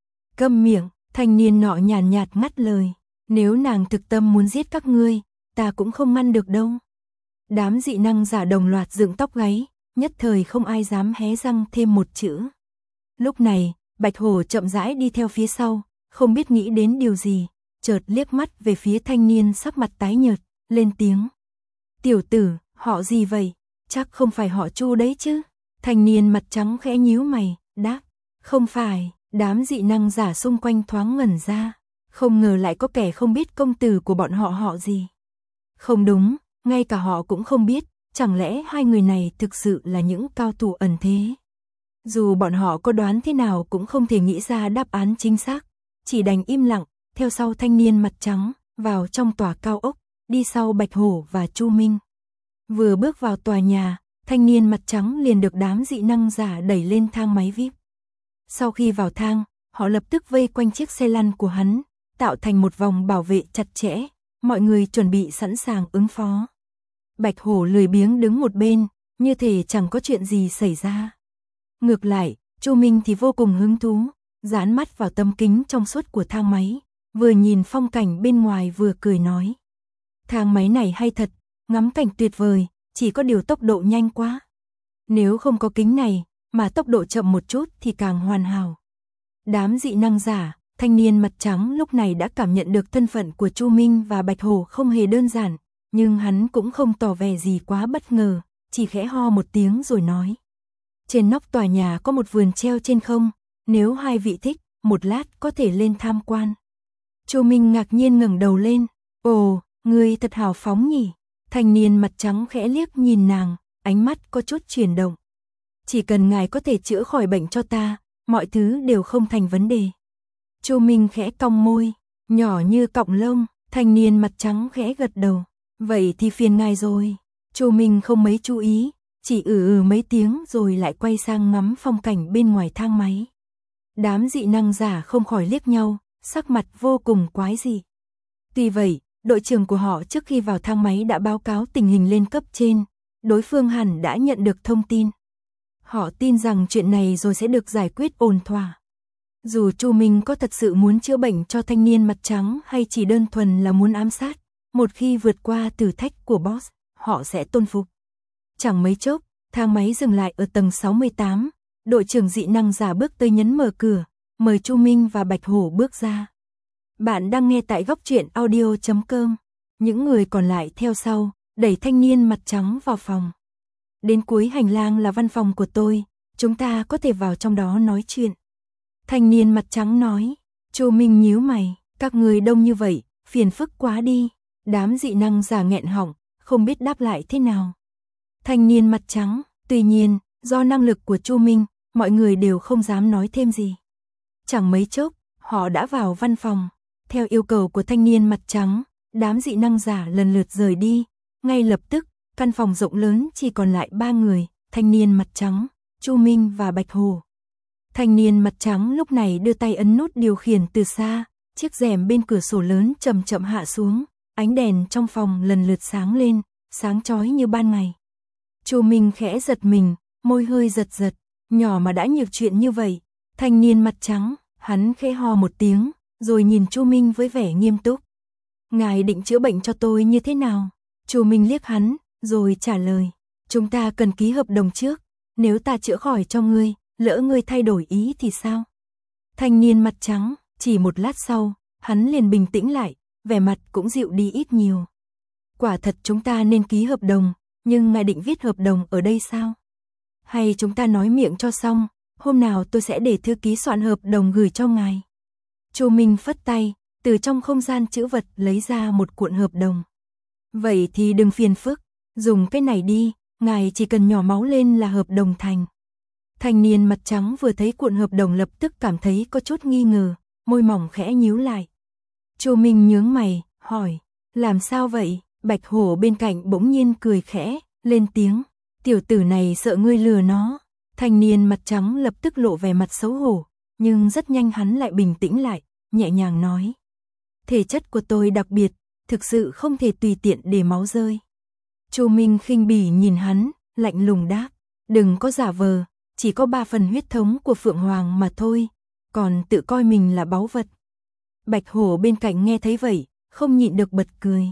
Câm miệng, thanh niên nọ nhàn nhạt ngắt lời, nếu nàng thực tâm muốn giết các ngươi, ta cũng không ngăn được đâu. Đám dị năng giả đồng loạt dựng tóc gáy, nhất thời không ai dám hé răng thêm một chữ. Lúc này, Bạch Hổ chậm rãi đi theo phía sau, không biết nghĩ đến điều gì, chợt liếc mắt về phía thanh niên sắc mặt tái nhợt, lên tiếng. Tiểu tử, họ gì vậy? Chắc không phải họ Chu đấy chứ? Thanh niên mặt trắng khẽ nhíu mày, đáp, không phải. Đám dị năng giả xung quanh thoáng ngẩn ra, không ngờ lại có kẻ không biết công tử của bọn họ gì. Không đúng, ngay cả họ cũng không biết, chẳng lẽ hai người này thực sự là những cao thủ ẩn thế? Dù bọn họ có đoán thế nào cũng không thể nghĩ ra đáp án chính xác, chỉ đành im lặng, theo sau thanh niên mặt trắng, vào trong tòa cao ốc, đi sau Bạch Hổ và Chu Minh. Vừa bước vào tòa nhà, thanh niên mặt trắng liền được đám dị năng giả đẩy lên thang máy VIP. Sau khi vào thang, họ lập tức vây quanh chiếc xe lăn của hắn, tạo thành một vòng bảo vệ chặt chẽ, mọi người chuẩn bị sẵn sàng ứng phó. Bạch Hổ lười biếng đứng một bên, như thể chẳng có chuyện gì xảy ra. Ngược lại, Chu Minh thì vô cùng hứng thú, dán mắt vào tấm kính trong suốt của thang máy, vừa nhìn phong cảnh bên ngoài vừa cười nói. Thang máy này hay thật, ngắm cảnh tuyệt vời, chỉ có điều tốc độ nhanh quá. Nếu không có kính này, mà tốc độ chậm một chút thì càng hoàn hảo. Đám dị năng giả, thanh niên mặt trắng lúc này đã cảm nhận được thân phận của Chu Minh và Bạch Hổ không hề đơn giản, nhưng hắn cũng không tỏ vẻ gì quá bất ngờ, chỉ khẽ ho một tiếng rồi nói. Trên nóc tòa nhà có một vườn treo trên không, nếu hai vị thích, một lát có thể lên tham quan. Chu Minh ngạc nhiên ngẩng đầu lên, ồ, ngươi thật hào phóng nhỉ. Thanh niên mặt trắng khẽ liếc nhìn nàng, ánh mắt có chút chuyển động. Chỉ cần ngài có thể chữa khỏi bệnh cho ta, mọi thứ đều không thành vấn đề. Chu Minh khẽ cong môi, nhỏ như cọng lông, thanh niên mặt trắng khẽ gật đầu. Vậy thì phiền ngài rồi. Chu Minh không mấy chú ý, chỉ mấy tiếng rồi lại quay sang ngắm phong cảnh bên ngoài thang máy. Đám dị năng giả không khỏi liếc nhau, sắc mặt vô cùng quái dị. Tuy vậy, đội trưởng của họ trước khi vào thang máy đã báo cáo tình hình lên cấp trên, đối phương hẳn đã nhận được thông tin. Họ tin rằng chuyện này rồi sẽ được giải quyết ổn thỏa. Dù Chu Minh có thật sự muốn chữa bệnh cho thanh niên mặt trắng hay chỉ đơn thuần là muốn ám sát, một khi vượt qua thử thách của boss, họ sẽ tôn phục. Chẳng mấy chốc, thang máy dừng lại ở tầng 68, đội trưởng dị năng giả bước tới nhấn mở cửa, mời Chu Minh và Bạch Hổ bước ra. Bạn đang nghe tại góc truyện audio.com, những người còn lại theo sau, đẩy thanh niên mặt trắng vào phòng. Đến cuối hành lang là văn phòng của tôi, chúng ta có thể vào trong đó nói chuyện. Thanh niên mặt trắng nói, Chu Minh nhíu mày, các người đông như vậy, phiền phức quá đi. Đám dị năng giả nghẹn họng, không biết đáp lại thế nào. Thanh niên mặt trắng, tuy nhiên, do năng lực của Chu Minh, mọi người đều không dám nói thêm gì. Chẳng mấy chốc, họ đã vào văn phòng. Theo yêu cầu của thanh niên mặt trắng, đám dị năng giả lần lượt rời đi. Ngay lập tức, căn phòng rộng lớn chỉ còn lại 3 người, thanh niên mặt trắng, Chu Minh và Bạch Hổ. Thanh niên mặt trắng lúc này đưa tay ấn nút điều khiển từ xa, chiếc rèm bên cửa sổ lớn chậm chậm hạ xuống, ánh đèn trong phòng lần lượt sáng lên, sáng chói như ban ngày. Chu Minh khẽ giật mình, môi hơi giật giật, nhỏ mà đã nhược chuyện như vậy. Thanh niên mặt trắng, hắn khẽ ho một tiếng, rồi nhìn Chu Minh với vẻ nghiêm túc. Ngài định chữa bệnh cho tôi như thế nào? Chu Minh liếc hắn, rồi trả lời. Chúng ta cần ký hợp đồng trước, nếu ta chữa khỏi cho ngươi, lỡ ngươi thay đổi ý thì sao? Thanh niên mặt trắng, chỉ một lát sau, hắn liền bình tĩnh lại, vẻ mặt cũng dịu đi ít nhiều. Quả thật chúng ta nên ký hợp đồng, nhưng ngài định viết hợp đồng ở đây sao? Hay chúng ta nói miệng cho xong, hôm nào tôi sẽ để thư ký soạn hợp đồng gửi cho ngài. Chu Minh phất tay, từ trong không gian trữ vật lấy ra một cuộn hợp đồng. Vậy thì đừng phiền phức, dùng cái này đi, ngài chỉ cần nhỏ máu lên là hợp đồng thành. Thanh niên mặt trắng vừa thấy cuộn hợp đồng lập tức cảm thấy có chút nghi ngờ, môi mỏng khẽ nhíu lại. Chu Minh nhướng mày, hỏi, làm sao vậy? Bạch Hổ bên cạnh bỗng nhiên cười khẽ, lên tiếng, tiểu tử này sợ ngươi lừa nó. Thanh niên mặt trắng lập tức lộ vẻ mặt xấu hổ, nhưng rất nhanh hắn lại bình tĩnh lại, nhẹ nhàng nói. Thể chất của tôi đặc biệt, thực sự không thể tùy tiện để máu rơi. Chu Minh khinh bỉ nhìn hắn, lạnh lùng đáp, đừng có giả vờ, chỉ có 3 phần huyết thống của Phượng Hoàng mà thôi, còn tự coi mình là báu vật. Bạch Hổ bên cạnh nghe thấy vậy, không nhịn được bật cười.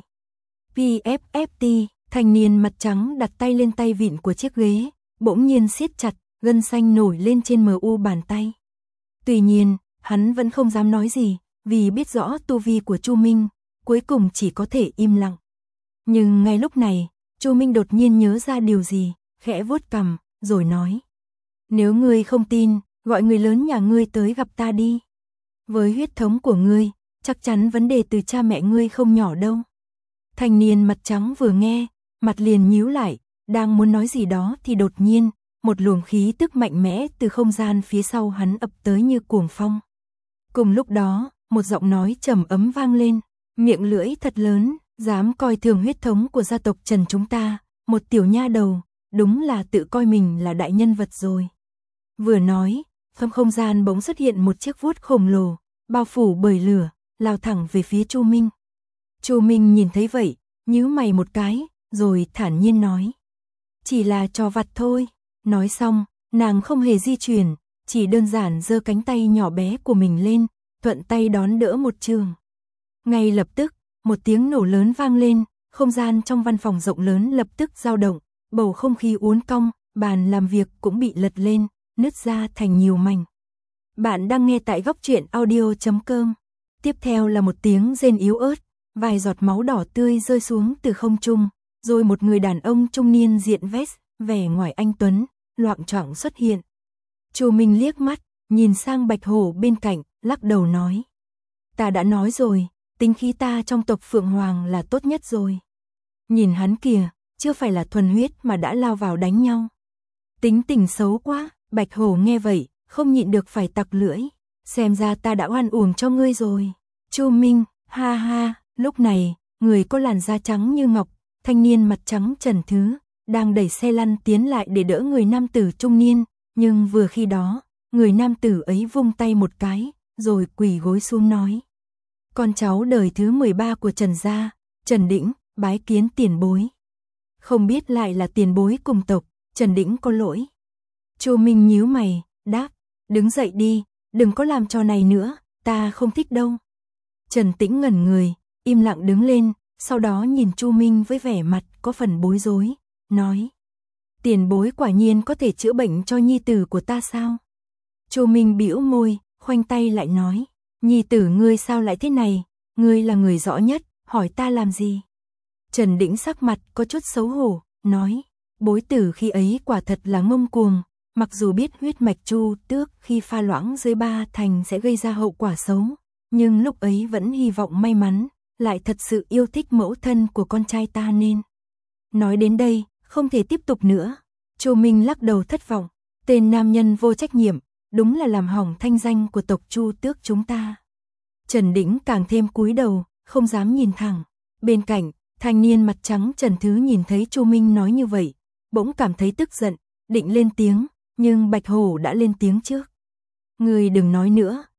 PFFT, thanh niên mặt trắng đặt tay lên tay vịn của chiếc ghế, bỗng nhiên siết chặt, gân xanh nổi lên trên MU bàn tay. Tuy nhiên, hắn vẫn không dám nói gì, vì biết rõ tu vi của Chu Minh, cuối cùng chỉ có thể im lặng. Nhưng ngay lúc này, Chu Minh đột nhiên nhớ ra điều gì, khẽ vuốt cằm, rồi nói. Nếu ngươi không tin, gọi người lớn nhà ngươi tới gặp ta đi. Với huyết thống của ngươi, chắc chắn vấn đề từ cha mẹ ngươi không nhỏ đâu. Thanh niên mặt trắng vừa nghe, mặt liền nhíu lại, đang muốn nói gì đó thì đột nhiên, một luồng khí tức mạnh mẽ từ không gian phía sau hắn ập tới như cuồng phong. Cùng lúc đó, một giọng nói trầm ấm vang lên, miệng lưỡi thật lớn, dám coi thường huyết thống của gia tộc Trần chúng ta, một tiểu nha đầu, đúng là tự coi mình là đại nhân vật rồi. Vừa nói, trong không gian bỗng xuất hiện một chiếc vuốt khổng lồ, bao phủ bởi lửa, lao thẳng về phía Chu Minh. Chu Minh nhìn thấy vậy, nhíu mày một cái, rồi thản nhiên nói. Chỉ là trò vặt thôi. Nói xong, nàng không hề di chuyển, chỉ đơn giản giơ cánh tay nhỏ bé của mình lên, thuận tay đón đỡ một trường. Ngay lập tức, một tiếng nổ lớn vang lên, không gian trong văn phòng rộng lớn lập tức dao động, bầu không khí uốn cong, bàn làm việc cũng bị lật lên, nứt ra thành nhiều mảnh. Bạn đang nghe tại góc truyện audio.com. Tiếp theo là một tiếng rên yếu ớt, vài giọt máu đỏ tươi rơi xuống từ không trung, rồi một người đàn ông trung niên diện vest, vẻ ngoài anh tuấn, loạng choạng xuất hiện. Chu Minh liếc mắt, nhìn sang Bạch Hổ bên cạnh, lắc đầu nói. Ta đã nói rồi, tính khí ta trong tộc Phượng Hoàng là tốt nhất rồi. Nhìn hắn kìa, chưa phải là thuần huyết mà đã lao vào đánh nhau. Tính tình xấu quá, Bạch Hổ nghe vậy, không nhịn được phải tặc lưỡi. Xem ra ta đã oan uổng cho ngươi rồi. Chu Minh, ha ha, lúc này, người có làn da trắng như ngọc, thanh niên mặt trắng Trần Thứ, đang đẩy xe lăn tiến lại để đỡ người nam tử trung niên, nhưng vừa khi đó, người nam tử ấy vung tay một cái, rồi quỳ gối xuống nói. Con cháu đời thứ 13 của Trần gia, Trần Đĩnh, bái kiến tiền bối. Không biết lại là tiền bối cùng tộc, Trần Đĩnh có lỗi. Chu Minh nhíu mày, đáp, đứng dậy đi, đừng có làm trò này nữa, ta không thích đâu. Trần Tĩnh ngẩn người, im lặng đứng lên, sau đó nhìn Chu Minh với vẻ mặt có phần bối rối, nói. Tiền bối quả nhiên có thể chữa bệnh cho nhi tử của ta sao? Chu Minh bĩu môi, khoanh tay lại nói. Nhi tử ngươi sao lại thế này? Ngươi là người rõ nhất, hỏi ta làm gì? Trần Đĩnh sắc mặt có chút xấu hổ, nói. Bối tử khi ấy quả thật là ngông cuồng, mặc dù biết huyết mạch Chu Tước khi pha loãng dưới 3 thành sẽ gây ra hậu quả xấu, nhưng lúc ấy vẫn hy vọng may mắn, lại thật sự yêu thích mẫu thân của con trai ta nên. Nói đến đây, không thể tiếp tục nữa. Chu Minh lắc đầu thất vọng, tên nam nhân vô trách nhiệm, đúng là làm hỏng thanh danh của tộc Chu Tước chúng ta. Trần Đĩnh càng thêm cúi đầu, không dám nhìn thẳng. Bên cạnh, thanh niên mặt trắng Trần Thứ nhìn thấy Chu Minh nói như vậy, bỗng cảm thấy tức giận, định lên tiếng, nhưng Bạch Hổ đã lên tiếng trước. Ngươi đừng nói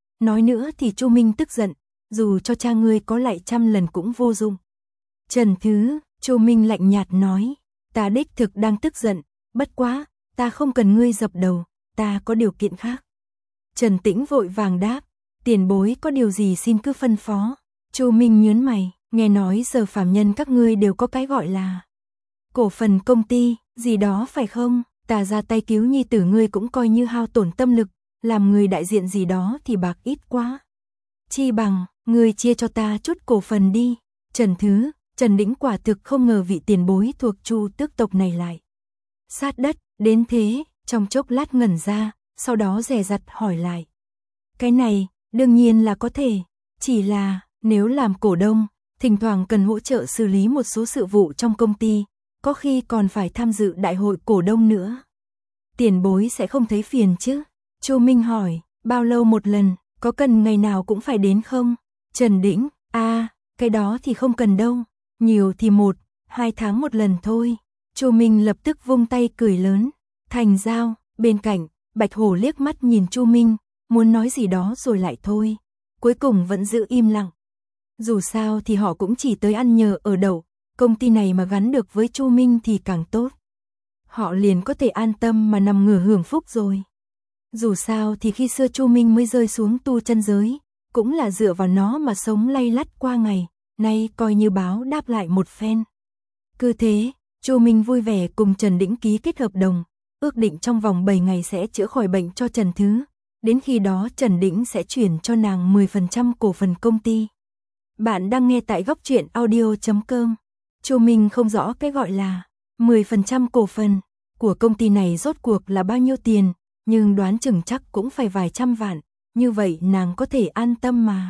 nữa thì Chu Minh tức giận, dù cho cha ngươi có lại 100 lần cũng vô dụng. Trần Thứ, Chu Minh lạnh nhạt nói, ta đích thực đang tức giận, bất quá, ta không cần ngươi dập đầu, ta có điều kiện khác. Trần Tĩnh vội vàng đáp, tiền bối có điều gì xin cứ phân phó. Chu Minh nhướng mày, nghe nói giờ phàm nhân các ngươi đều có cái gọi là cổ phần công ty, gì đó phải không? Ta ra tay cứu nhi tử ngươi cũng coi như hao tổn tâm lực, làm người đại diện gì đó thì bạc ít quá. Chi bằng, ngươi chia cho ta chút cổ phần đi. Trần Đĩnh quả thực không ngờ vị tiền bối thuộc Chu tước tộc này lại sát đất, đến thế, trong chốc lát ngẩn ra, sau đó dè dặt hỏi lại. Cái này, đương nhiên là có thể, chỉ là, nếu làm cổ đông, thỉnh thoảng cần hỗ trợ xử lý một số sự vụ trong công ty, có khi còn phải tham dự đại hội cổ đông nữa. Tiền bối sẽ không thấy phiền chứ? Chu Minh hỏi, bao lâu một lần, có cần ngày nào cũng phải đến không? Trần Đĩnh, cái đó thì không cần đâu, nhiều thì 1-2 tháng một lần thôi. Chu Minh lập tức vung tay cười lớn, thành giao. Bên cạnh, Bạch Hổ liếc mắt nhìn Chu Minh, muốn nói gì đó rồi lại thôi, cuối cùng vẫn giữ im lặng. Dù sao thì họ cũng chỉ tới ăn nhờ ở đậu, công ty này mà gắn được với Chu Minh thì càng tốt. Họ liền có thể an tâm mà nằm ngửa hưởng phúc rồi. Dù sao thì khi xưa Chu Minh mới rơi xuống tu chân giới, cũng là dựa vào nó mà sống lay lắt qua ngày, nay coi như báo đáp lại một phen. Cứ thế, Chu Minh vui vẻ cùng Trần Đĩnh ký kết hợp đồng, ước định trong vòng 7 ngày sẽ chữa khỏi bệnh cho Trần Thứ, đến khi đó Trần Đĩnh sẽ chuyển cho nàng 10% cổ phần công ty. Bạn đang nghe tại góc truyện audio.com. Chu Minh không rõ cái gọi là 10% cổ phần của công ty này rốt cuộc là bao nhiêu tiền, nhưng đoán chừng chắc cũng phải vài trăm vạn, như vậy nàng có thể an tâm mà.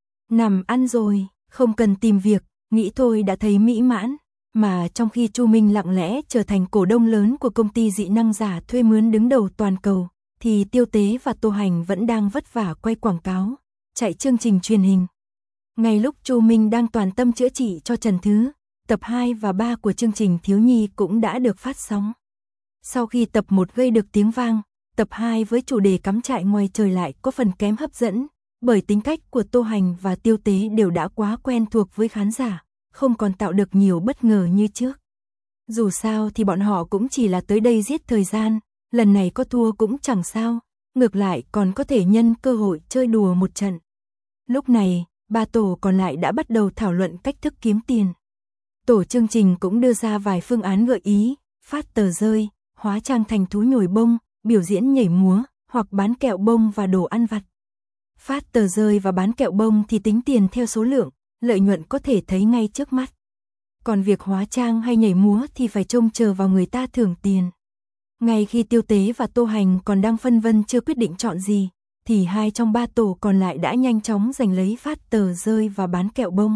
Nằm ăn rồi, không cần tìm việc, nghĩ thôi đã thấy mỹ mãn. Mà trong khi Chu Minh lặng lẽ trở thành cổ đông lớn của công ty dị năng giả thuê mướn đứng đầu toàn cầu, thì Tiêu Tế và Tô Hành vẫn đang vất vả quay quảng cáo, chạy chương trình truyền hình. Ngay lúc Chu Minh đang toàn tâm chữa trị cho Trần Thứ, tập 2 và 3 của chương trình Thiếu Nhi cũng đã được phát sóng. Sau khi tập 1 gây được tiếng vang, tập 2 với chủ đề cắm trại ngoài trời lại có phần kém hấp dẫn, bởi tính cách của Tô Hành và Tiêu Tế đều đã quá quen thuộc với khán giả, không còn tạo được nhiều bất ngờ như trước. Dù sao thì bọn họ cũng chỉ là tới đây giết thời gian, lần này có thua cũng chẳng sao, ngược lại còn có thể nhân cơ hội chơi đùa một trận. Lúc này, ba tổ còn lại đã bắt đầu thảo luận cách thức kiếm tiền. Tổ chương trình cũng đưa ra vài phương án gợi ý, phát tờ rơi, hóa trang thành thú nhồi bông, biểu diễn nhảy múa, hoặc bán kẹo bông và đồ ăn vặt. Phát tờ rơi và bán kẹo bông thì tính tiền theo số lượng, lợi nhuận có thể thấy ngay trước mắt. Còn việc hóa trang hay nhảy múa thì phải trông chờ vào người ta thưởng tiền. Ngay khi Tiêu Tế và Tô Hành còn đang phân vân chưa quyết định chọn gì, thì 2 trong 3 tổ còn lại đã nhanh chóng giành lấy phát tờ rơi và bán kẹo bông.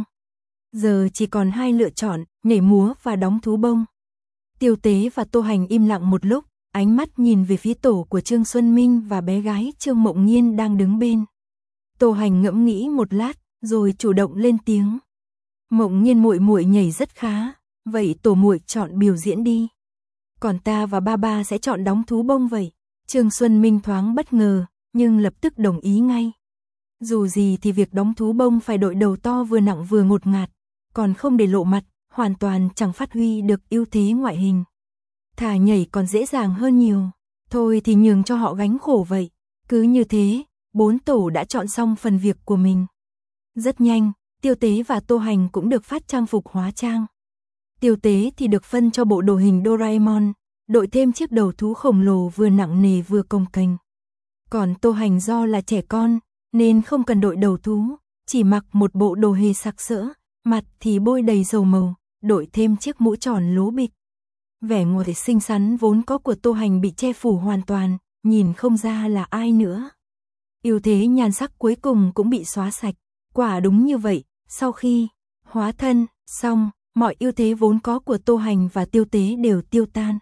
Giờ chỉ còn 2 lựa chọn, nhảy múa và đóng thú bông. Tiêu Tế và Tô Hành im lặng một lúc, ánh mắt nhìn về phía tổ của Trương Xuân Minh và bé gái Trương Mộng Nhiên đang đứng bên. Tô Hành ngẫm nghĩ một lát, rồi chủ động lên tiếng. Mộng Nhiên muội muội nhảy rất khá, vậy tổ muội chọn biểu diễn đi. Còn ta và ba ba sẽ chọn đóng thú bông vậy. Trương Xuân Minh thoáng bất ngờ, nhưng lập tức đồng ý ngay. Dù gì thì việc đóng thú bông phải đội đầu to vừa nặng vừa ngột ngạt, còn không để lộ mặt, hoàn toàn chẳng phát huy được ưu thế ngoại hình. Thà nhảy còn dễ dàng hơn nhiều, thôi thì nhường cho họ gánh khổ vậy. Cứ như thế, 4 tổ đã chọn xong phần việc của mình. Rất nhanh, Tiêu Tế và Tô Hành cũng được phát trang phục hóa trang. Tiêu Tế thì được phân cho bộ đồ hình Doraemon, đội thêm chiếc đầu thú khổng lồ vừa nặng nề vừa cồng kềnh. Còn Tô Hành do là trẻ con, nên không cần đội đầu thú, chỉ mặc một bộ đồ hề sặc sỡ, mặt thì bôi đầy dầu màu, đội thêm chiếc mũ tròn lố bịch. Vẻ ngoài xinh xắn vốn có của Tô Hành bị che phủ hoàn toàn, nhìn không ra là ai nữa. Ưu thế nhan sắc cuối cùng cũng bị xóa sạch. Quả đúng như vậy, sau khi hóa thân xong, mọi ưu thế vốn có của Tô Hành và Tiêu Tế đều tiêu tan.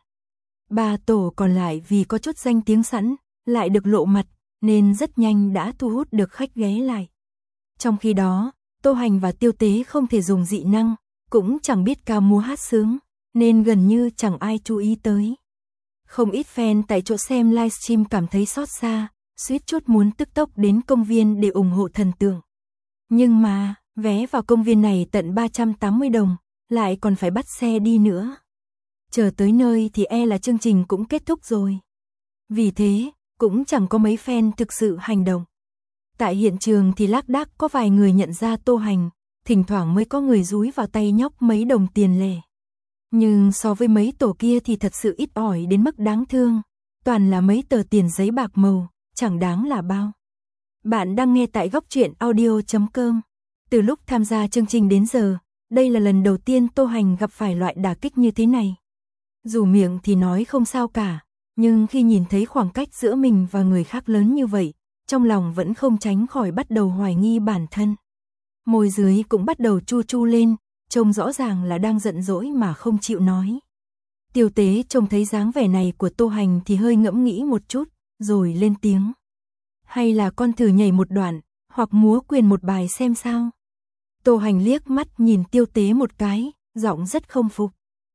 3 tổ còn lại vì có chút danh tiếng sẵn, lại được lộ mặt, nên rất nhanh đã thu hút được khách ghé lại. Trong khi đó, Tô Hành và Tiêu Tế không thể dùng dị năng, cũng chẳng biết ca múa hát sướng, nên gần như chẳng ai chú ý tới. Không ít fan tại chỗ xem livestream cảm thấy xót xa, suýt chút muốn tức tốc đến công viên để ủng hộ thần tượng. Nhưng mà, vé vào công viên này tận 380 đồng, lại còn phải bắt xe đi nữa. Chờ tới nơi thì là chương trình cũng kết thúc rồi. Vì thế, cũng chẳng có mấy fan thực sự hành động. Tại hiện trường thì lác đác có vài người nhận ra Tô Hành, thỉnh thoảng mới có người dúi vào tay nhóc mấy đồng tiền lẻ. Nhưng so với mấy tổ kia thì thật sự ít ỏi đến mức đáng thương, toàn là mấy tờ tiền giấy bạc màu, chẳng đáng là bao. Bạn đang nghe tại góc truyện audio.com. Từ lúc tham gia chương trình đến giờ, đây là lần đầu tiên Tô Hành gặp phải loại đả kích như thế này. Dù miệng thì nói không sao cả, nhưng khi nhìn thấy khoảng cách giữa mình và người khác lớn như vậy, trong lòng vẫn không tránh khỏi bắt đầu hoài nghi bản thân. Môi dưới cũng bắt đầu chu chu lên, trông rõ ràng là đang giận dỗi mà không chịu nói. Tiêu Tế trông thấy dáng vẻ này của Tô Hành thì hơi ngẫm nghĩ một chút, rồi lên tiếng. Hay là con thử nhảy một đoạn, hoặc múa quyền một bài xem sao? Tô Hành liếc mắt nhìn Tiêu Tế một cái, giọng rất không phục.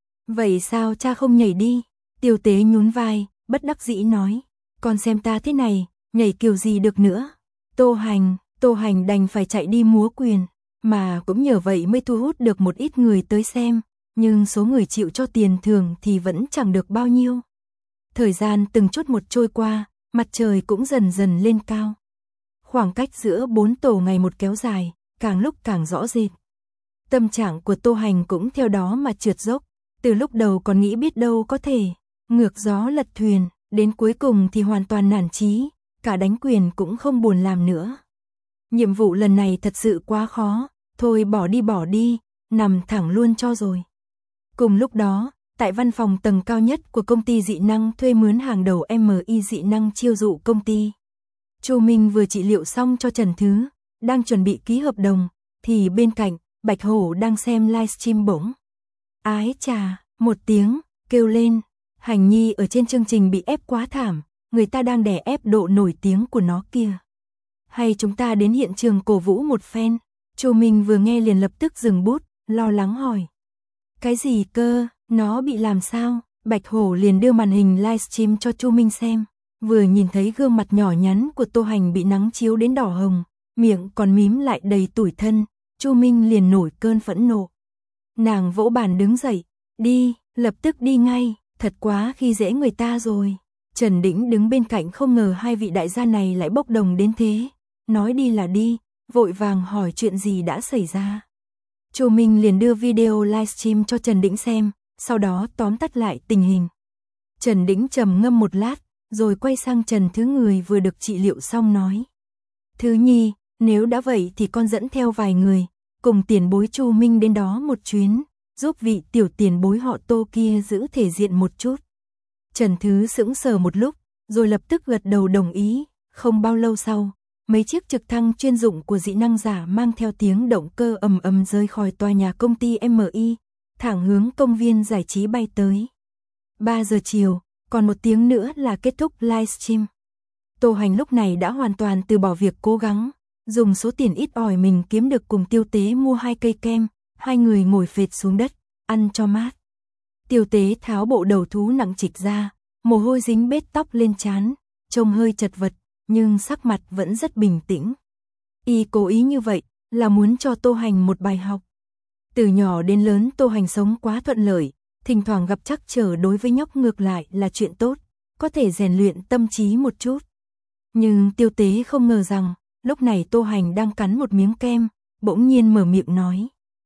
Vậy sao cha không nhảy đi? Tiêu Tế nhún vai, bất đắc dĩ nói. Con xem ta thế này, nhảy kiểu gì được nữa? Tô Hành đành phải chạy đi múa quyền. Mà cũng nhờ vậy mới thu hút được một ít người tới xem, nhưng số người chịu cho tiền thưởng thì vẫn chẳng được bao nhiêu. Thời gian từng chút một trôi qua, mặt trời cũng dần dần lên cao. Khoảng cách giữa 4 tổ ngày một kéo dài, càng lúc càng rõ rệt. Tâm trạng của Tô Hành cũng theo đó mà trượt dốc, từ lúc đầu còn nghĩ biết đâu có thể ngược gió lật thuyền, đến cuối cùng thì hoàn toàn nản chí, cả đánh quyền cũng không buồn làm nữa. Nhiệm vụ lần này thật sự quá khó, thôi bỏ đi, nằm thẳng luôn cho rồi. Cùng lúc đó, tại văn phòng tầng cao nhất của công ty dị năng thuê mướn hàng đầu MI dị năng chiêu dụ công ty. Chu Minh vừa trị liệu xong cho Trần Thứ, đang chuẩn bị ký hợp đồng, thì bên cạnh, Bạch Hổ đang xem livestream bỗng. Ái chà, một tiếng, kêu lên, Hành Nhi ở trên chương trình bị ép quá thảm, người ta đang đè ép độ nổi tiếng của nó kìa. Hay chúng ta đến hiện trường cổ vũ một phen? Chu Minh vừa nghe liền lập tức dừng bút, lo lắng hỏi. Cái gì cơ, nó bị làm sao? Bạch Hổ liền đưa màn hình livestream cho Chu Minh xem. Vừa nhìn thấy gương mặt nhỏ nhắn của Tô Hành bị nắng chiếu đến đỏ hồng, miệng còn mím lại đầy tủi thân, Chu Minh liền nổi cơn phẫn nộ. Nàng vỗ bàn đứng dậy, đi, lập tức đi ngay, thật quá khi dễ người ta rồi. Trần Đĩnh đứng bên cạnh không ngờ hai vị đại gia này lại bốc đồng đến thế. Nói đi là đi, vội vàng hỏi chuyện gì đã xảy ra. Chu Minh liền đưa video livestream cho Trần Đĩnh xem, sau đó tóm tắt lại tình hình. Trần Đĩnh trầm ngâm một lát, rồi quay sang Trần Thứ người vừa được trị liệu xong nói. Thứ Nhi, nếu đã vậy thì con dẫn theo vài người, cùng tiền bối Chu Minh đến đó một chuyến, giúp vị tiểu tiền bối họ Tô kia giữ thể diện một chút. Trần Thứ sững sờ một lúc, rồi lập tức gật đầu đồng ý, không bao lâu sau. Mấy chiếc trực thăng chuyên dụng của dị năng giả mang theo tiếng động cơ ầm ầm rơi khỏi tòa nhà công ty MI, thẳng hướng công viên giải trí bay tới. 3 giờ chiều, còn một tiếng nữa là kết thúc livestream. Tô Hành lúc này đã hoàn toàn từ bỏ việc cố gắng, dùng số tiền ít ỏi mình kiếm được cùng Tiêu Tế mua 2 cây kem, hai người ngồi phệt xuống đất, ăn cho mát. Tiêu Tế tháo bộ đầu thú nặng trịch ra, mồ hôi dính bết tóc lên trán, trông hơi chật vật, nhưng sắc mặt vẫn rất bình tĩnh. Y cố ý như vậy là muốn cho Tô Hành một bài học. Từ nhỏ đến lớn Tô Hành sống quá thuận lợi, thỉnh thoảng gặp trắc trở đối với nhóc ngược lại là chuyện tốt, có thể rèn luyện tâm trí một chút. Nhưng Tiêu Tế không ngờ rằng, lúc này Tô Hành đang cắn một miếng kem, bỗng nhiên mở miệng nói.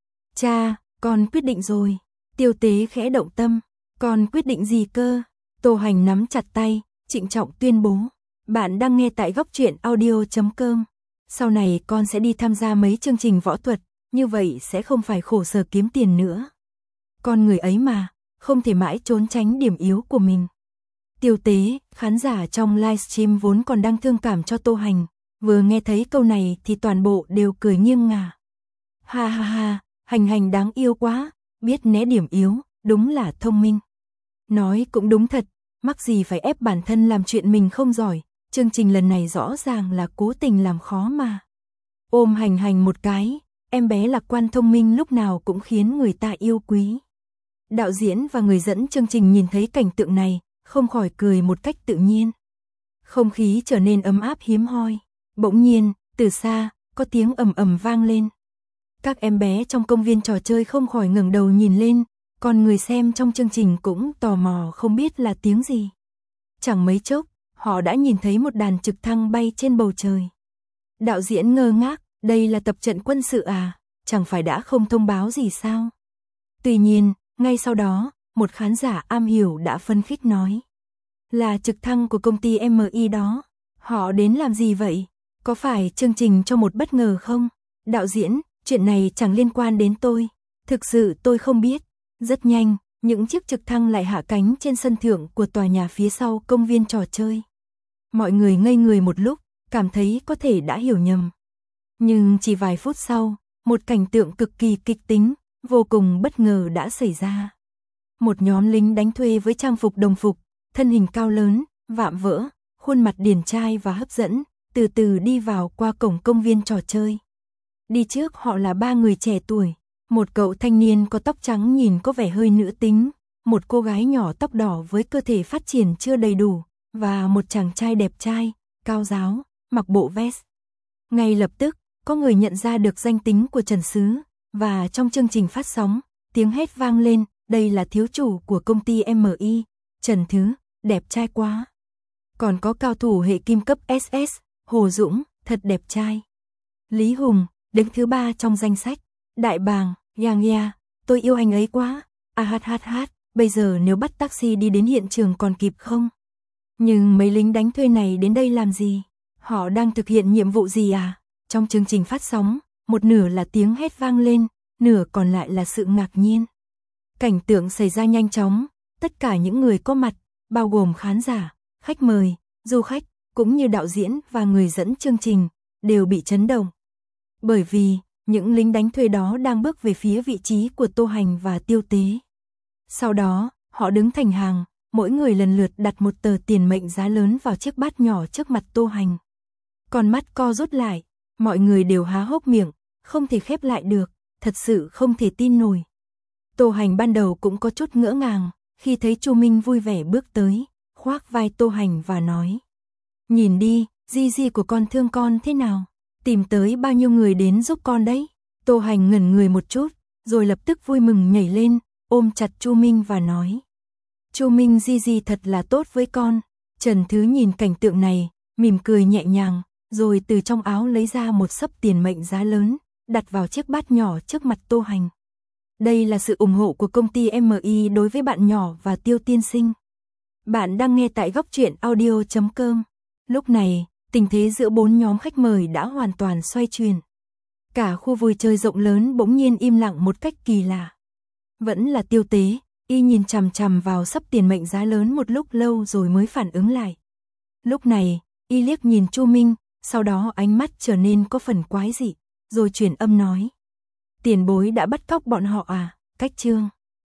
Cha, con quyết định rồi. Tiêu Tế khẽ động tâm, con quyết định gì cơ? Tô Hành nắm chặt tay, trịnh trọng tuyên bố. Bạn đang nghe tại góc truyện audio.com. Sau này con sẽ đi tham gia mấy chương trình võ thuật, như vậy sẽ không phải khổ sở kiếm tiền nữa. Con người ấy mà, không thể mãi trốn tránh điểm yếu của mình. Tiêu Tế, khán giả trong livestream vốn còn đang thương cảm cho Tô Hành, vừa nghe thấy câu này thì toàn bộ đều cười nghiêng ngả. Ha ha ha, Hành đáng yêu quá, biết né điểm yếu, đúng là thông minh. Nói cũng đúng thật, mắc gì phải ép bản thân làm chuyện mình không giỏi. Chương trình lần này rõ ràng là cố tình làm khó mà. Ôm Hành một cái, em bé lạc quan thông minh lúc nào cũng khiến người ta yêu quý. Đạo diễn và người dẫn chương trình nhìn thấy cảnh tượng này, không khỏi cười một cách tự nhiên. Không khí trở nên ấm áp hiếm hoi. Bỗng nhiên, từ xa, có tiếng ầm ầm vang lên. Các em bé trong công viên trò chơi không khỏi ngẩng đầu nhìn lên, còn người xem trong chương trình cũng tò mò không biết là tiếng gì. Chẳng mấy chốc, họ đã nhìn thấy một đàn trực thăng bay trên bầu trời. Đạo diễn ngơ ngác, đây là tập trận quân sự à, chẳng phải đã không thông báo gì sao? Tuy nhiên, ngay sau đó, một khán giả am hiểu đã phân khích nói. Là trực thăng của công ty MI đó, họ đến làm gì vậy? Có phải chương trình cho một bất ngờ không? Đạo diễn, chuyện này chẳng liên quan đến tôi. Thực sự tôi không biết. Rất nhanh, những chiếc trực thăng lại hạ cánh trên sân thượng của tòa nhà phía sau công viên trò chơi. Mọi người ngây người một lúc, cảm thấy có thể đã hiểu nhầm. Nhưng chỉ vài phút sau, một cảnh tượng cực kỳ kịch tính, vô cùng bất ngờ đã xảy ra. Một nhóm lính đánh thuê với trang phục đồng phục, thân hình cao lớn, vạm vỡ, khuôn mặt điển trai và hấp dẫn, từ từ đi vào qua cổng công viên trò chơi. Đi trước họ là 3 người trẻ tuổi, một cậu thanh niên có tóc trắng nhìn có vẻ hơi nữ tính, một cô gái nhỏ tóc đỏ với cơ thể phát triển chưa đầy đủ, và một chàng trai đẹp trai, cao ráo, mặc bộ vest. Ngay lập tức, có người nhận ra được danh tính của Trần Sứ, và trong chương trình phát sóng, tiếng hét vang lên, đây là thiếu chủ của công ty MI, Trần Thứ, đẹp trai quá. Còn có cao thủ hệ kim cấp SS, Hồ Dũng, thật đẹp trai. Lý Hùng, đứng thứ 3 trong danh sách. Đại bàng, Yang Ya, tôi yêu anh ấy quá. Bây giờ nếu bắt taxi đi đến hiện trường còn kịp không? Nhưng mấy lính đánh thuê này đến đây làm gì? Họ đang thực hiện nhiệm vụ gì à? Trong chương trình phát sóng, một nửa là tiếng hét vang lên, nửa còn lại là sự ngạc nhiên. Cảnh tượng xảy ra nhanh chóng, tất cả những người có mặt, bao gồm khán giả, khách mời, du khách, cũng như đạo diễn và người dẫn chương trình, đều bị chấn động. Bởi vì, những lính đánh thuê đó đang bước về phía vị trí của Tô Hành và Tiêu Tế. Sau đó, họ đứng thành hàng, mỗi người lần lượt đặt một tờ tiền mệnh giá lớn vào chiếc bát nhỏ trước mặt Tô Hành. Con mắt co rút lại, mọi người đều há hốc miệng, không thể khép lại được, thật sự không thể tin nổi. Tô Hành ban đầu cũng có chút ngỡ ngàng, khi thấy Chu Minh vui vẻ bước tới, khoác vai Tô Hành và nói. Nhìn đi, Di của con thương con thế nào? Tìm tới bao nhiêu người đến giúp con đấy? Tô Hành ngẩn người một chút, rồi lập tức vui mừng nhảy lên, ôm chặt Chu Minh và nói. Chu Minh Di thật là tốt với con. Trần Thứ nhìn cảnh tượng này, mỉm cười nhẹ nhàng, rồi từ trong áo lấy ra một xấp tiền mệnh giá lớn, đặt vào chiếc bát nhỏ trước mặt Tô Hành. Đây là sự ủng hộ của công ty MI đối với bạn nhỏ và Tiêu tiên sinh. Bạn đang nghe tại góc truyện audio.com. Lúc này, tình thế giữa 4 nhóm khách mời đã hoàn toàn xoay chuyển. Cả khu vui chơi rộng lớn bỗng nhiên im lặng một cách kỳ lạ. Vẫn là Tiêu Tế, y nhìn chằm chằm vào xấp tiền mệnh giá lớn một lúc lâu rồi mới phản ứng lại. Lúc này, y liếc nhìn Chu Minh, sau đó ánh mắt trở nên có phần quái dị, rồi chuyển âm nói. Tiền bối đã bắt cóc bọn họ à? Cách chương